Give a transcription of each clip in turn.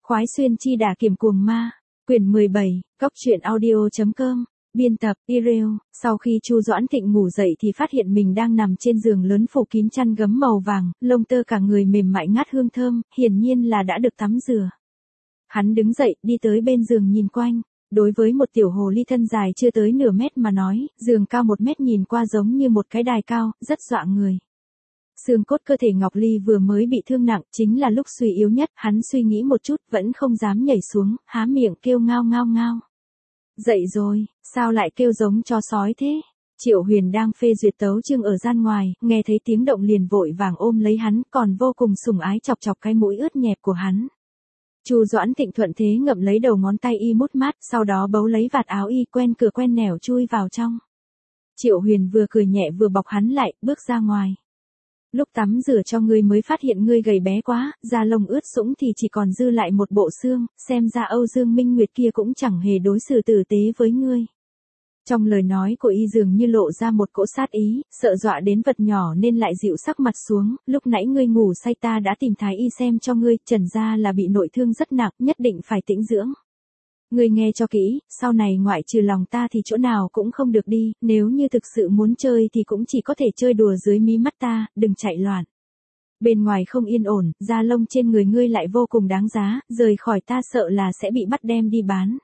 Khoái xuyên chi đả kiểm cuồng ma, quyển 17, góc truyện audio.com, biên tập, Ireo. Sau khi Chu Doãn Thịnh ngủ dậy thì phát hiện mình đang nằm trên giường lớn phủ kín chăn gấm màu vàng, lông tơ cả người mềm mại ngát hương thơm, hiển nhiên là đã được tắm rửa. Hắn đứng dậy, đi tới bên giường nhìn quanh. Đối với một tiểu hồ ly thân dài chưa tới nửa mét mà nói, giường cao 1 mét nhìn qua giống như một cái đài cao, rất dọa người. Xương cốt cơ thể Ngọc Ly vừa mới bị thương nặng, chính là lúc suy yếu nhất, hắn suy nghĩ một chút, vẫn không dám nhảy xuống, há miệng kêu ngao ngao ngao. Dậy rồi, sao lại kêu giống chó sói thế? Triệu Huyền đang phê duyệt tấu chương ở gian ngoài, nghe thấy tiếng động liền vội vàng ôm lấy hắn, còn vô cùng sủng ái chọc chọc cái mũi ướt nhẹp của hắn. Chu Doãn Thịnh thuận thế ngậm lấy đầu ngón tay y mút mát, sau đó bấu lấy vạt áo y quen cửa quen nẻo chui vào trong. Triệu Huyền vừa cười nhẹ vừa bọc hắn lại, bước ra ngoài. Lúc tắm rửa cho ngươi mới phát hiện ngươi gầy bé quá, da lông ướt sũng thì chỉ còn dư lại một bộ xương, xem ra Âu Dương Minh Nguyệt kia cũng chẳng hề đối xử tử tế với ngươi. Trong lời nói của y dường như lộ ra một cỗ sát ý, sợ dọa đến vật nhỏ nên lại dịu sắc mặt xuống, lúc nãy ngươi ngủ say ta đã tìm thái y xem cho ngươi, trần ra là bị nội thương rất nặng, nhất định phải tĩnh dưỡng. Ngươi nghe cho kỹ, sau này ngoại trừ lòng ta thì chỗ nào cũng không được đi, nếu như thực sự muốn chơi thì cũng chỉ có thể chơi đùa dưới mí mắt ta, đừng chạy loạn. Bên ngoài không yên ổn, da lông trên người ngươi lại vô cùng đáng giá, rời khỏi ta sợ là sẽ bị bắt đem đi bán.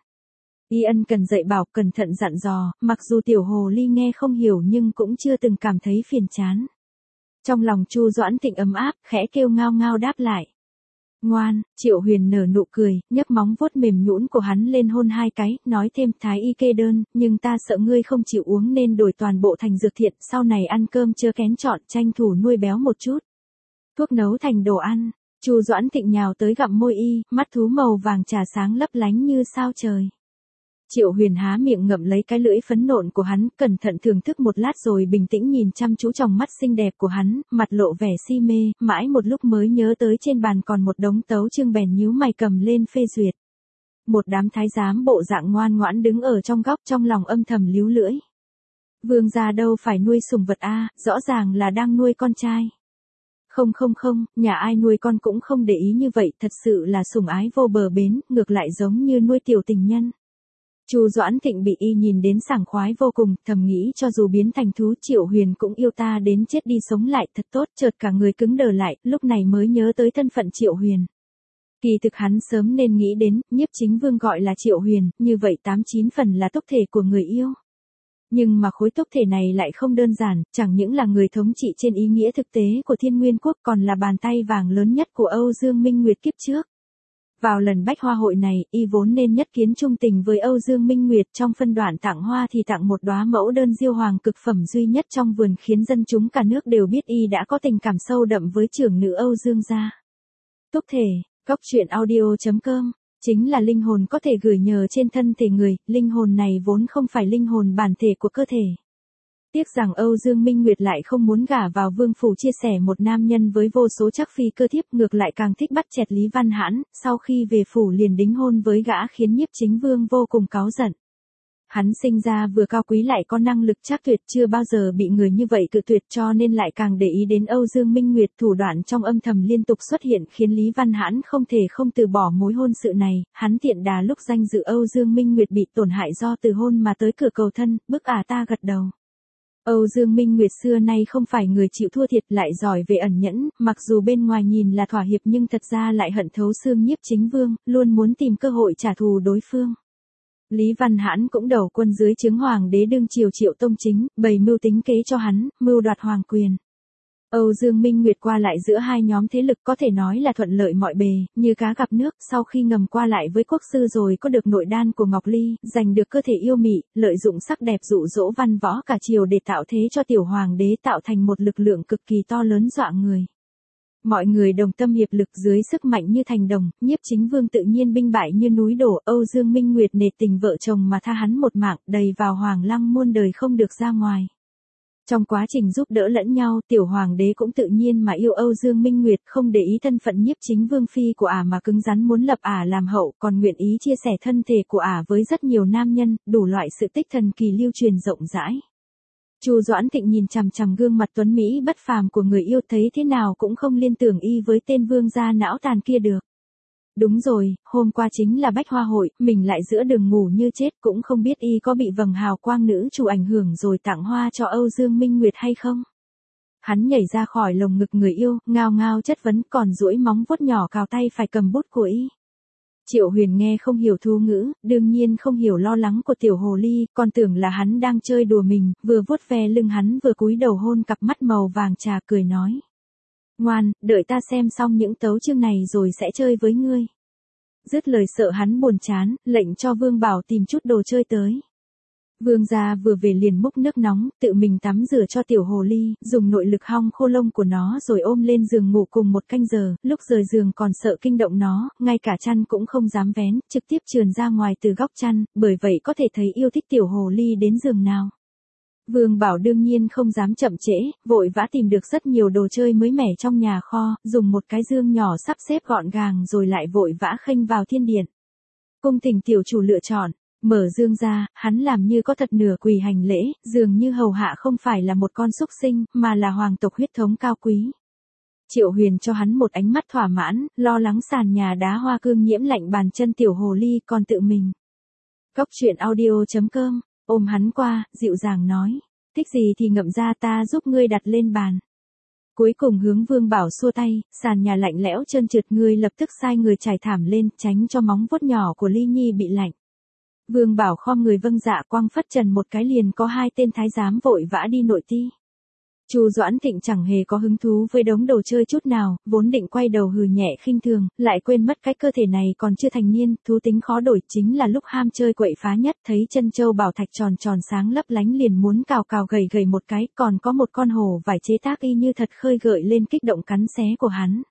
Y ân cần dạy bảo, cẩn thận dặn dò, mặc dù tiểu hồ ly nghe không hiểu nhưng cũng chưa từng cảm thấy phiền chán. Trong lòng Chu Doãn Thịnh ấm áp, khẽ kêu ngao ngao đáp lại. Ngoan, Triệu Huyền nở nụ cười, nhấc móng vuốt mềm nhũn của hắn lên hôn 2 cái, nói thêm thái y kê đơn, nhưng ta sợ ngươi không chịu uống nên đổi toàn bộ thành dược thiện, sau này ăn cơm chưa kén chọn, tranh thủ nuôi béo một chút. Thuốc nấu thành đồ ăn, Chu Doãn Thịnh nhào tới gặm môi y, mắt thú màu vàng trà sáng lấp lánh như sao trời. Triệu Huyền há miệng ngậm lấy cái lưỡi phấn nộn của hắn, cẩn thận thưởng thức một lát rồi bình tĩnh nhìn chăm chú trong mắt xinh đẹp của hắn, mặt lộ vẻ si mê, mãi một lúc mới nhớ tới trên bàn còn một đống tấu chương bèn nhíu mày cầm lên phê duyệt. Một đám thái giám bộ dạng ngoan ngoãn đứng ở trong góc, trong lòng âm thầm líu lưỡi. Vương gia đâu phải nuôi sủng vật a, rõ ràng là đang nuôi con trai. Không, nhà ai nuôi con cũng không để ý như vậy, thật sự là sủng ái vô bờ bến, ngược lại giống như nuôi tiểu tình nhân. Chu Doãn Thịnh bị y nhìn đến sảng khoái vô cùng, thầm nghĩ cho dù biến thành thú Triệu Huyền cũng yêu ta đến chết đi sống lại, thật tốt, chợt cả người cứng đờ lại, lúc này mới nhớ tới thân phận Triệu Huyền. Kỳ thực hắn sớm nên nghĩ đến, Nhiếp Chính Vương gọi là Triệu Huyền, như vậy 89 phần là tốc thể của người yêu. Nhưng mà khối tốc thể này lại không đơn giản, chẳng những là người thống trị trên ý nghĩa thực tế của Thiên Nguyên Quốc còn là bàn tay vàng lớn nhất của Âu Dương Minh Nguyệt kiếp trước. Vào lần bách hoa hội này, y vốn nên nhất kiến trung tình với Âu Dương Minh Nguyệt, trong phân đoạn tặng hoa thì tặng một đóa mẫu đơn diêu hoàng cực phẩm duy nhất trong vườn, khiến dân chúng cả nước đều biết y đã có tình cảm sâu đậm với trưởng nữ Âu Dương gia. Tốc thể, góc truyện audio.com, chính là linh hồn có thể gửi nhờ trên thân thể người, linh hồn này vốn không phải linh hồn bản thể của cơ thể. Tiếc rằng Âu Dương Minh Nguyệt lại không muốn gả vào vương phủ chia sẻ một nam nhân với vô số trắc phi cơ thiếp, ngược lại càng thích bắt chẹt Lý Văn Hãn, sau khi về phủ liền đính hôn với gã khiến Nhiếp Chính Vương vô cùng cáu giận. Hắn sinh ra vừa cao quý lại có năng lực trác tuyệt, chưa bao giờ bị người như vậy cự tuyệt, cho nên lại càng để ý đến Âu Dương Minh Nguyệt, thủ đoạn trong âm thầm liên tục xuất hiện khiến Lý Văn Hãn không thể không từ bỏ mối hôn sự này, hắn tiện đà lúc danh dự Âu Dương Minh Nguyệt bị tổn hại do từ hôn mà tới cửa cầu thân, bức ta gật đầu. Âu Dương Minh Nguyệt xưa nay không phải người chịu thua thiệt, lại giỏi về ẩn nhẫn, mặc dù bên ngoài nhìn là thỏa hiệp nhưng thật ra lại hận thấu xương Nhiếp Chính Vương, luôn muốn tìm cơ hội trả thù đối phương. Lý Văn Hãn cũng đầu quân dưới trướng hoàng đế đương triều Triệu Tông Chính, bày mưu tính kế cho hắn, mưu đoạt hoàng quyền. Âu Dương Minh Nguyệt qua lại giữa hai nhóm thế lực có thể nói là thuận lợi mọi bề, như cá gặp nước, sau khi ngầm qua lại với quốc sư rồi có được nội đan của Ngọc Ly, giành được cơ thể yêu mị, lợi dụng sắc đẹp dụ dỗ văn võ cả triều để tạo thế cho tiểu hoàng đế, tạo thành một lực lượng cực kỳ to lớn dọa người. Mọi người đồng tâm hiệp lực dưới sức mạnh như thành đồng, Nhiếp Chính Vương tự nhiên binh bại như núi đổ, Âu Dương Minh Nguyệt nể tình vợ chồng mà tha hắn một mạng, đầy vào hoàng lăng muôn đời không được ra ngoài. Trong quá trình giúp đỡ lẫn nhau, tiểu hoàng đế cũng tự nhiên mà yêu Âu Dương Minh Nguyệt, không để ý thân phận Nhiếp Chính Vương phi của mà cứng rắn muốn lập làm hậu, còn nguyện ý chia sẻ thân thể của với rất nhiều nam nhân, đủ loại sự tích thần kỳ lưu truyền rộng rãi. Chu Doãn Thịnh nhìn chằm chằm gương mặt tuấn mỹ bất phàm của người yêu, thấy thế nào cũng không liên tưởng y với tên vương gia não tàn kia được. Đúng rồi, hôm qua chính là bách hoa hội, mình lại giữa đường ngủ như chết, cũng không biết y có bị vầng hào quang nữ chủ ảnh hưởng rồi tặng hoa cho Âu Dương Minh Nguyệt hay không. Hắn nhảy ra khỏi lồng ngực người yêu, ngao ngao chất vấn, còn duỗi móng vuốt nhỏ cào tay phải cầm bút của y. Triệu Huyền nghe không hiểu thú ngữ, đương nhiên không hiểu lo lắng của tiểu hồ ly, còn tưởng là hắn đang chơi đùa mình, vừa vuốt ve lưng hắn vừa cúi đầu hôn cặp mắt màu vàng trà, cười nói. Ngoan, đợi ta xem xong những tấu chương này rồi sẽ chơi với ngươi. Dứt lời sợ hắn buồn chán, lệnh cho Vương Bảo tìm chút đồ chơi tới. Vương gia vừa về liền múc nước nóng, tự mình tắm rửa cho tiểu hồ ly, dùng nội lực hong khô lông của nó rồi ôm lên giường ngủ cùng 1 canh giờ, lúc rời giường còn sợ kinh động nó, ngay cả chăn cũng không dám vén, trực tiếp trườn ra ngoài từ góc chăn, bởi vậy có thể thấy yêu thích tiểu hồ ly đến giường nào. Vương Bảo đương nhiên không dám chậm trễ, vội vã tìm được rất nhiều đồ chơi mới mẻ trong nhà kho, dùng một cái dương nhỏ sắp xếp gọn gàng rồi lại vội vã khênh vào thiên điện. Cung Tình tiểu chủ lựa chọn. Mở dương ra, hắn làm như có thật nửa quỳ hành lễ, dường như hầu hạ không phải là một con súc sinh, mà là hoàng tộc huyết thống cao quý. Triệu Huyền cho hắn một ánh mắt thỏa mãn, lo lắng sàn nhà đá hoa cương nhiễm lạnh bàn chân tiểu hồ ly còn tự mình. Góc truyện audio.com, ôm hắn qua, dịu dàng nói, thích gì thì ngậm ra, ta giúp ngươi đặt lên bàn. Cuối cùng hướng Vương Bảo xua tay, sàn nhà lạnh lẽo trơn trượt, ngươi lập tức sai người trải thảm lên, tránh cho móng vuốt nhỏ của Ly Nhi bị lạnh. Vương Bảo khom người vâng dạ, quăng phất trần một cái liền có 2 tên thái giám vội vã đi nội ti. Chu Doãn Thịnh chẳng hề có hứng thú với đống đồ chơi chút nào, vốn định quay đầu hừ nhẹ khinh thường, lại quên mất cái cơ thể này còn chưa thành niên, thú tính khó đổi, chính là lúc ham chơi quậy phá nhất, thấy chân châu bảo thạch tròn tròn sáng lấp lánh liền muốn cào cào gầy gầy một cái, còn có một con hổ vải chế tác y như thật khơi gợi lên kích động cắn xé của hắn.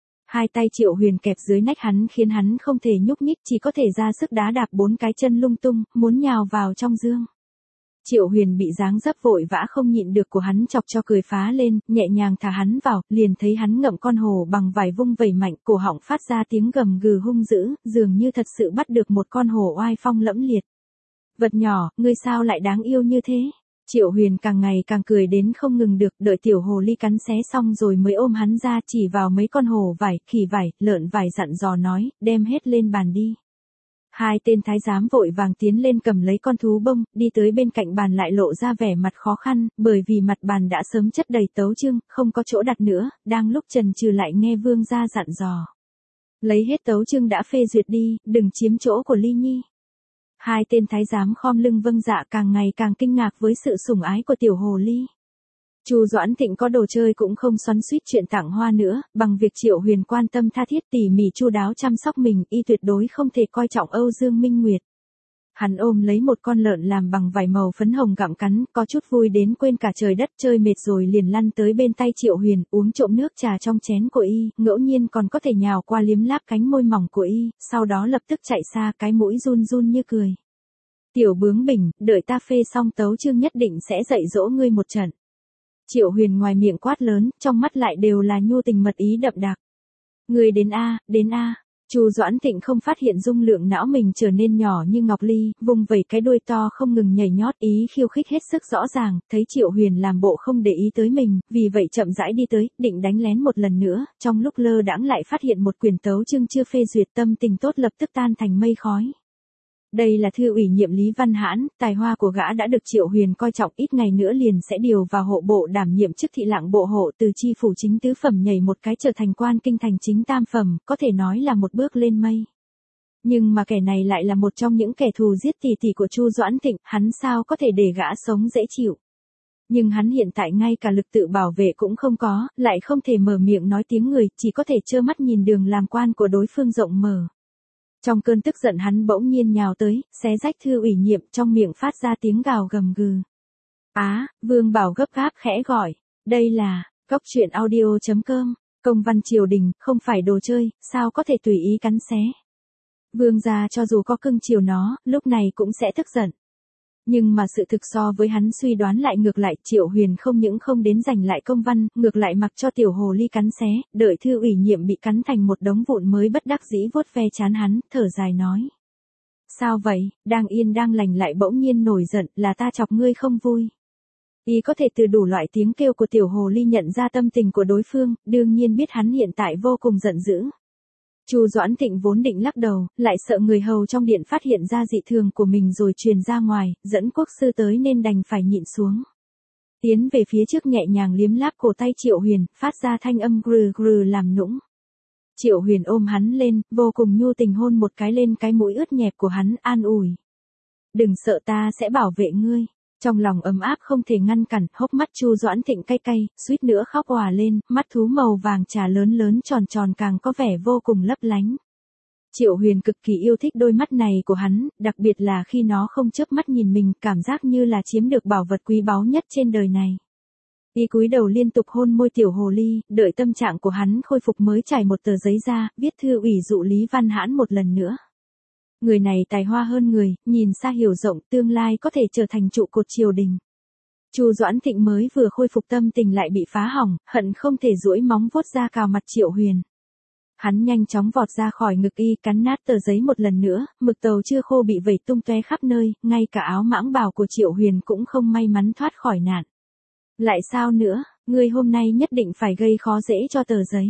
2 tay Triệu Huyền kẹp dưới nách hắn khiến hắn không thể nhúc nhích, chỉ có thể ra sức đá đạp 4 cái chân lung tung, muốn nhào vào trong dương. Triệu Huyền bị dáng dấp vội vã không nhịn được của hắn chọc cho cười phá lên, nhẹ nhàng thả hắn vào, liền thấy hắn ngậm con hổ bằng vải vung vẩy mạnh, cổ họng phát ra tiếng gầm gừ hung dữ, dường như thật sự bắt được một con hổ oai phong lẫm liệt. Vật nhỏ, ngươi sao lại đáng yêu như thế? Triệu Huyền càng ngày càng cười đến không ngừng được, đợi tiểu hồ ly cắn xé xong rồi mới ôm hắn ra, chỉ vào mấy con hổ vải, khỉ vải, lợn vải dặn dò nói, đem hết lên bàn đi. 2 tên thái giám vội vàng tiến lên cầm lấy con thú bông, đi tới bên cạnh bàn lại lộ ra vẻ mặt khó khăn, bởi vì mặt bàn đã sớm chất đầy tấu chương, không có chỗ đặt nữa, đang lúc chần chừ lại nghe vương gia dặn dò. Lấy hết tấu chương đã phê duyệt đi, đừng chiếm chỗ của Ly Nhi. 2 tên thái giám khom lưng vâng dạ, càng ngày càng kinh ngạc với sự sủng ái của tiểu hồ ly. Chu Doãn Thịnh có đồ chơi cũng không xoắn xuýt chuyện tặng hoa nữa, bằng việc Triệu Huyền quan tâm tha thiết tỉ mỉ chu đáo chăm sóc mình, y tuyệt đối không thể coi trọng Âu Dương Minh Nguyệt. Hắn ôm lấy một con lợn làm bằng vải màu phấn hồng gặm cắn, có chút vui đến quên cả trời đất, chơi mệt rồi liền lăn tới bên tay Triệu Huyền, uống trộm nước trà trong chén của y, ngẫu nhiên còn có thể nhào qua liếm láp cánh môi mỏng của y, sau đó lập tức chạy xa, cái mũi run run như cười. Tiểu bướng bỉnh, đợi ta phê xong tấu chương nhất định sẽ dạy dỗ ngươi một trận. Triệu Huyền ngoài miệng quát lớn, trong mắt lại đều là nhu tình mật ý đậm đặc. Ngươi đến a, đến a. Chu Doãn Thịnh không phát hiện dung lượng não mình trở nên nhỏ như ngọc ly, vùng vẩy cái đuôi to không ngừng nhảy nhót, ý khiêu khích hết sức rõ ràng, thấy Triệu Huyền làm bộ không để ý tới mình, vì vậy chậm rãi đi tới, định đánh lén một lần nữa, trong lúc lơ đãng lại phát hiện một quyển tấu chương chưa phê duyệt, tâm tình tốt lập tức tan thành mây khói. Đây là thư ủy nhiệm Lý Văn Hãn, tài hoa của gã đã được Triệu Huyền coi trọng, ít ngày nữa liền sẽ điều vào hộ bộ đảm nhiệm chức thị lạng bộ hộ, từ chi phủ chính tứ phẩm nhảy một cái trở thành quan kinh thành chính tam phẩm, có thể nói là một bước lên mây. Nhưng mà kẻ này lại là một trong những kẻ thù giết tỷ tỷ của Chu Doãn Thịnh, hắn sao có thể để gã sống dễ chịu. Nhưng hắn hiện tại ngay cả lực tự bảo vệ cũng không có, lại không thể mở miệng nói tiếng người, chỉ có thể trơ mắt nhìn đường làm quan của đối phương rộng mở. Trong cơn tức giận hắn bỗng nhiên nhào tới, xé rách thư ủy nhiệm, trong miệng phát ra tiếng gào gầm gừ. Vương Bảo gấp gáp khẽ gọi, đây là, góc truyện audio.com, công văn triều đình, không phải đồ chơi, sao có thể tùy ý cắn xé. Vương gia cho dù có cưng chiều nó, lúc này cũng sẽ tức giận. Nhưng mà sự thực so với hắn suy đoán lại ngược lại, Triệu Huyền không những không đến giành lại công văn, ngược lại mặc cho tiểu hồ ly cắn xé, đợi thư ủy nhiệm bị cắn thành một đống vụn mới bất đắc dĩ vuốt ve trán hắn, thở dài nói. Sao vậy, đang yên đang lành lại bỗng nhiên nổi giận, là ta chọc ngươi không vui. Y có thể từ đủ loại tiếng kêu của tiểu hồ ly nhận ra tâm tình của đối phương, đương nhiên biết hắn hiện tại vô cùng giận dữ. Chu Doãn Thịnh vốn định lắc đầu, lại sợ người hầu trong điện phát hiện ra dị thường của mình rồi truyền ra ngoài, dẫn quốc sư tới nên đành phải nhịn xuống. Tiến về phía trước nhẹ nhàng liếm láp cổ tay Triệu Huyền, phát ra thanh âm grừ grừ làm nũng. Triệu Huyền ôm hắn lên, vô cùng nhu tình hôn một cái lên cái mũi ướt nhẹp của hắn, an ủi. Đừng sợ, ta sẽ bảo vệ ngươi. Trong lòng ấm áp không thể ngăn cản, hốc mắt Chu Doãn Thịnh cay cay, suýt nữa khóc òa lên, mắt thú màu vàng trà lớn lớn tròn tròn càng có vẻ vô cùng lấp lánh. Triệu Huyền cực kỳ yêu thích đôi mắt này của hắn, đặc biệt là khi nó không chớp mắt nhìn mình, cảm giác như là chiếm được bảo vật quý báu nhất trên đời này. Y cúi đầu liên tục hôn môi tiểu hồ ly, đợi tâm trạng của hắn khôi phục mới trải một tờ giấy ra, viết thư ủy dụ Lý Văn Hãn một lần nữa. Người này tài hoa hơn người, nhìn xa hiểu rộng, tương lai có thể trở thành trụ cột triều đình. Chu Doãn Thịnh mới vừa khôi phục tâm tình lại bị phá hỏng, hận không thể duỗi móng vuốt ra cào mặt Triệu Huyền. Hắn nhanh chóng vọt ra khỏi ngực y, cắn nát tờ giấy một lần nữa, mực tàu chưa khô bị vẩy tung tóe khắp nơi, ngay cả áo mãng bào của Triệu Huyền cũng không may mắn thoát khỏi nạn. Lại sao nữa, ngươi hôm nay nhất định phải gây khó dễ cho tờ giấy.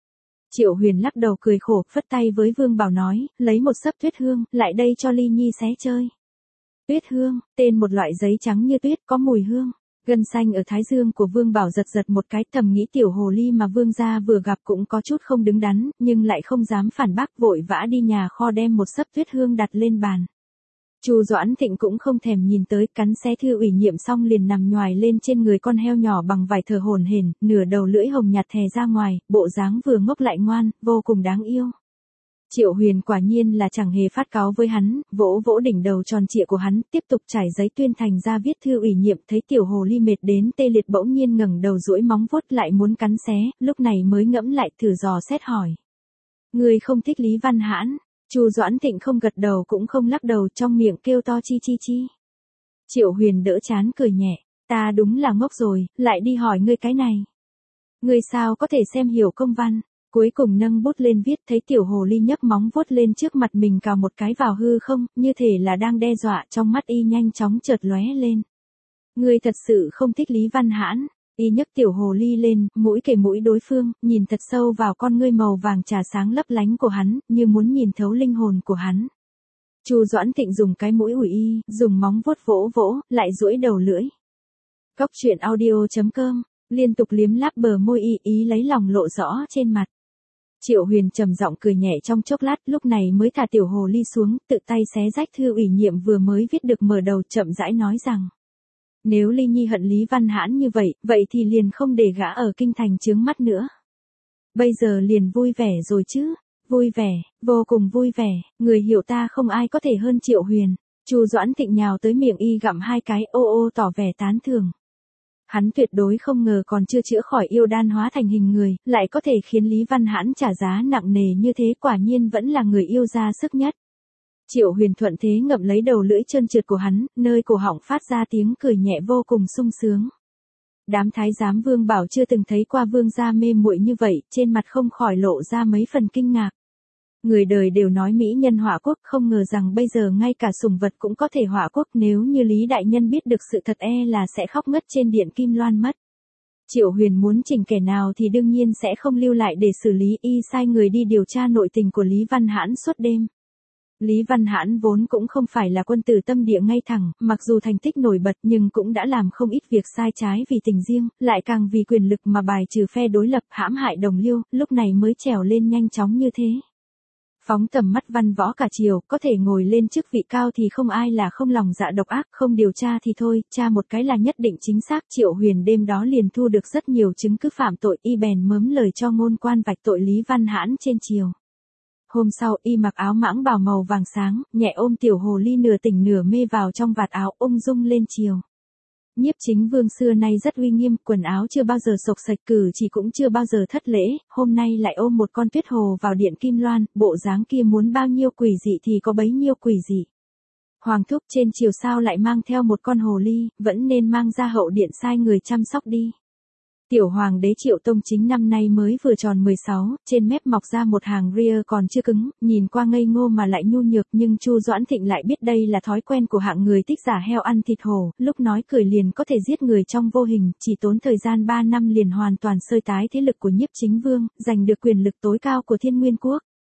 Triệu Huyền lắc đầu cười khổ, phất tay với Vương Bảo nói, lấy một xấp tuyết hương, lại đây cho Ly Nhi xé chơi. Tuyết hương, tên một loại giấy trắng như tuyết, có mùi hương. Gân xanh ở thái dương của Vương Bảo giật giật một cái, thầm nghĩ tiểu hồ ly mà Vương gia vừa gặp cũng có chút không đứng đắn, nhưng lại không dám phản bác, vội vã đi nhà kho đem một xấp tuyết hương đặt lên bàn. Chu Doãn Thịnh cũng không thèm nhìn tới, cắn xé thư ủy nhiệm xong liền nằm nhoài lên trên người con heo nhỏ bằng vải thở hổn hển, nửa đầu lưỡi hồng nhạt thè ra ngoài, bộ dáng vừa ngốc lại ngoan, vô cùng đáng yêu. Triệu Huyền quả nhiên là chẳng hề phát cáu với hắn, vỗ vỗ đỉnh đầu tròn trịa của hắn, tiếp tục trải giấy tuyên thành ra viết thư ủy nhiệm, thấy tiểu hồ ly mệt đến tê liệt bỗng nhiên ngẩng đầu duỗi móng vuốt lại muốn cắn xé, lúc này mới ngẫm lại thử dò xét hỏi. Ngươi không thích Lý Văn Hãn? Chu Doãn Thịnh không gật đầu cũng không lắc đầu, trong miệng kêu to chi chi chi. Triệu Huyền đỡ chán cười nhẹ, ta đúng là ngốc rồi, lại đi hỏi ngươi cái này. Ngươi sao có thể xem hiểu công văn? Cuối cùng nâng bút lên viết, thấy tiểu hồ ly nhấc móng vuốt lên trước mặt mình cào một cái vào hư không, như thể là đang đe dọa, trong mắt y nhanh chóng chợt lóe lên. Ngươi thật sự không thích Lý Văn Hãn? Y nhấc tiểu hồ ly lên, mũi kề mũi đối phương, nhìn thật sâu vào con ngươi màu vàng trà sáng lấp lánh của hắn, như muốn nhìn thấu linh hồn của hắn. Chu Doãn Thịnh dùng cái mũi ủi y, dùng móng vuốt vỗ vỗ, lại duỗi đầu lưỡi. Cóc truyện audio.com, liên tục liếm láp bờ môi y, ý lấy lòng lộ rõ trên mặt. Triệu Huyền trầm giọng cười nhẹ trong chốc lát, lúc này mới thả tiểu hồ ly xuống, tự tay xé rách thư ủy nhiệm vừa mới viết được, mở đầu chậm rãi nói rằng. Nếu Ly Nhi hận Lý Văn Hãn như vậy, vậy thì liền không để gã ở kinh thành chướng mắt nữa. Bây giờ liền vui vẻ rồi chứ? Vui vẻ, vô cùng vui vẻ, người hiểu ta không ai có thể hơn Triệu Huyền. Chu Doãn Thịnh nhào tới miệng y gặm hai cái, ô ô tỏ vẻ tán thưởng. Hắn tuyệt đối không ngờ còn chưa chữa khỏi yêu đan hóa thành hình người, lại có thể khiến Lý Văn Hãn trả giá nặng nề như thế, quả nhiên vẫn là người yêu ra sức nhất. Triệu Huyền thuận thế ngậm lấy đầu lưỡi trơn trượt của hắn, nơi cổ họng phát ra tiếng cười nhẹ vô cùng sung sướng. Đám thái giám Vương Bảo chưa từng thấy qua vương gia mê muội như vậy, trên mặt không khỏi lộ ra mấy phần kinh ngạc. Người đời đều nói mỹ nhân họa quốc, không ngờ rằng bây giờ ngay cả sủng vật cũng có thể họa quốc, nếu như Lý đại nhân biết được sự thật là sẽ khóc ngất trên điện Kim Loan mất. Triệu Huyền muốn chỉnh kẻ nào thì đương nhiên sẽ không lưu lại để xử lý, y sai người đi điều tra nội tình của Lý Văn Hãn suốt đêm. Lý Văn Hãn vốn cũng không phải là quân tử tâm địa ngay thẳng, mặc dù thành tích nổi bật nhưng cũng đã làm không ít việc sai trái vì tình riêng, lại càng vì quyền lực mà bài trừ phe đối lập, hãm hại đồng liêu, lúc này mới trèo lên nhanh chóng như thế. Phóng tầm mắt văn võ cả triều, có thể ngồi lên chức vị cao thì không ai là không lòng dạ độc ác, không điều tra thì thôi, tra một cái là nhất định chính xác. Triệu Huyền đêm đó liền thu được rất nhiều chứng cứ phạm tội, y bèn mớm lời cho ngôn quan vạch tội Lý Văn Hãn trên triều. Hôm sau y mặc áo mãng bào màu vàng sáng, nhẹ ôm tiểu hồ ly nửa tỉnh nửa mê vào trong vạt áo, ung dung lên triều. Nhiếp Chính Vương xưa nay rất uy nghiêm, quần áo chưa bao giờ xộc xệch, cử chỉ cũng chưa bao giờ thất lễ, hôm nay lại ôm một con tuyết hồ vào điện Kim Loan, bộ dáng kia muốn bao nhiêu quỷ dị thì có bấy nhiêu quỷ dị. Hoàng thúc trên triều sao lại mang theo một con hồ ly, vẫn nên mang ra hậu điện sai người chăm sóc đi. Tiểu hoàng đế Triệu Tông Chính năm nay mới vừa tròn 16, trên mép mọc ra một hàng ria còn chưa cứng, nhìn qua ngây ngô mà lại nhu nhược, nhưng Chu Doãn Thịnh lại biết đây là thói quen của hạng người thích giả heo ăn thịt hổ, lúc nói cười liền có thể giết người trong vô hình, chỉ tốn thời gian 3 năm liền hoàn toàn sơi tái thế lực của Nhiếp Chính Vương, giành được quyền lực tối cao của Thiên Nguyên Quốc.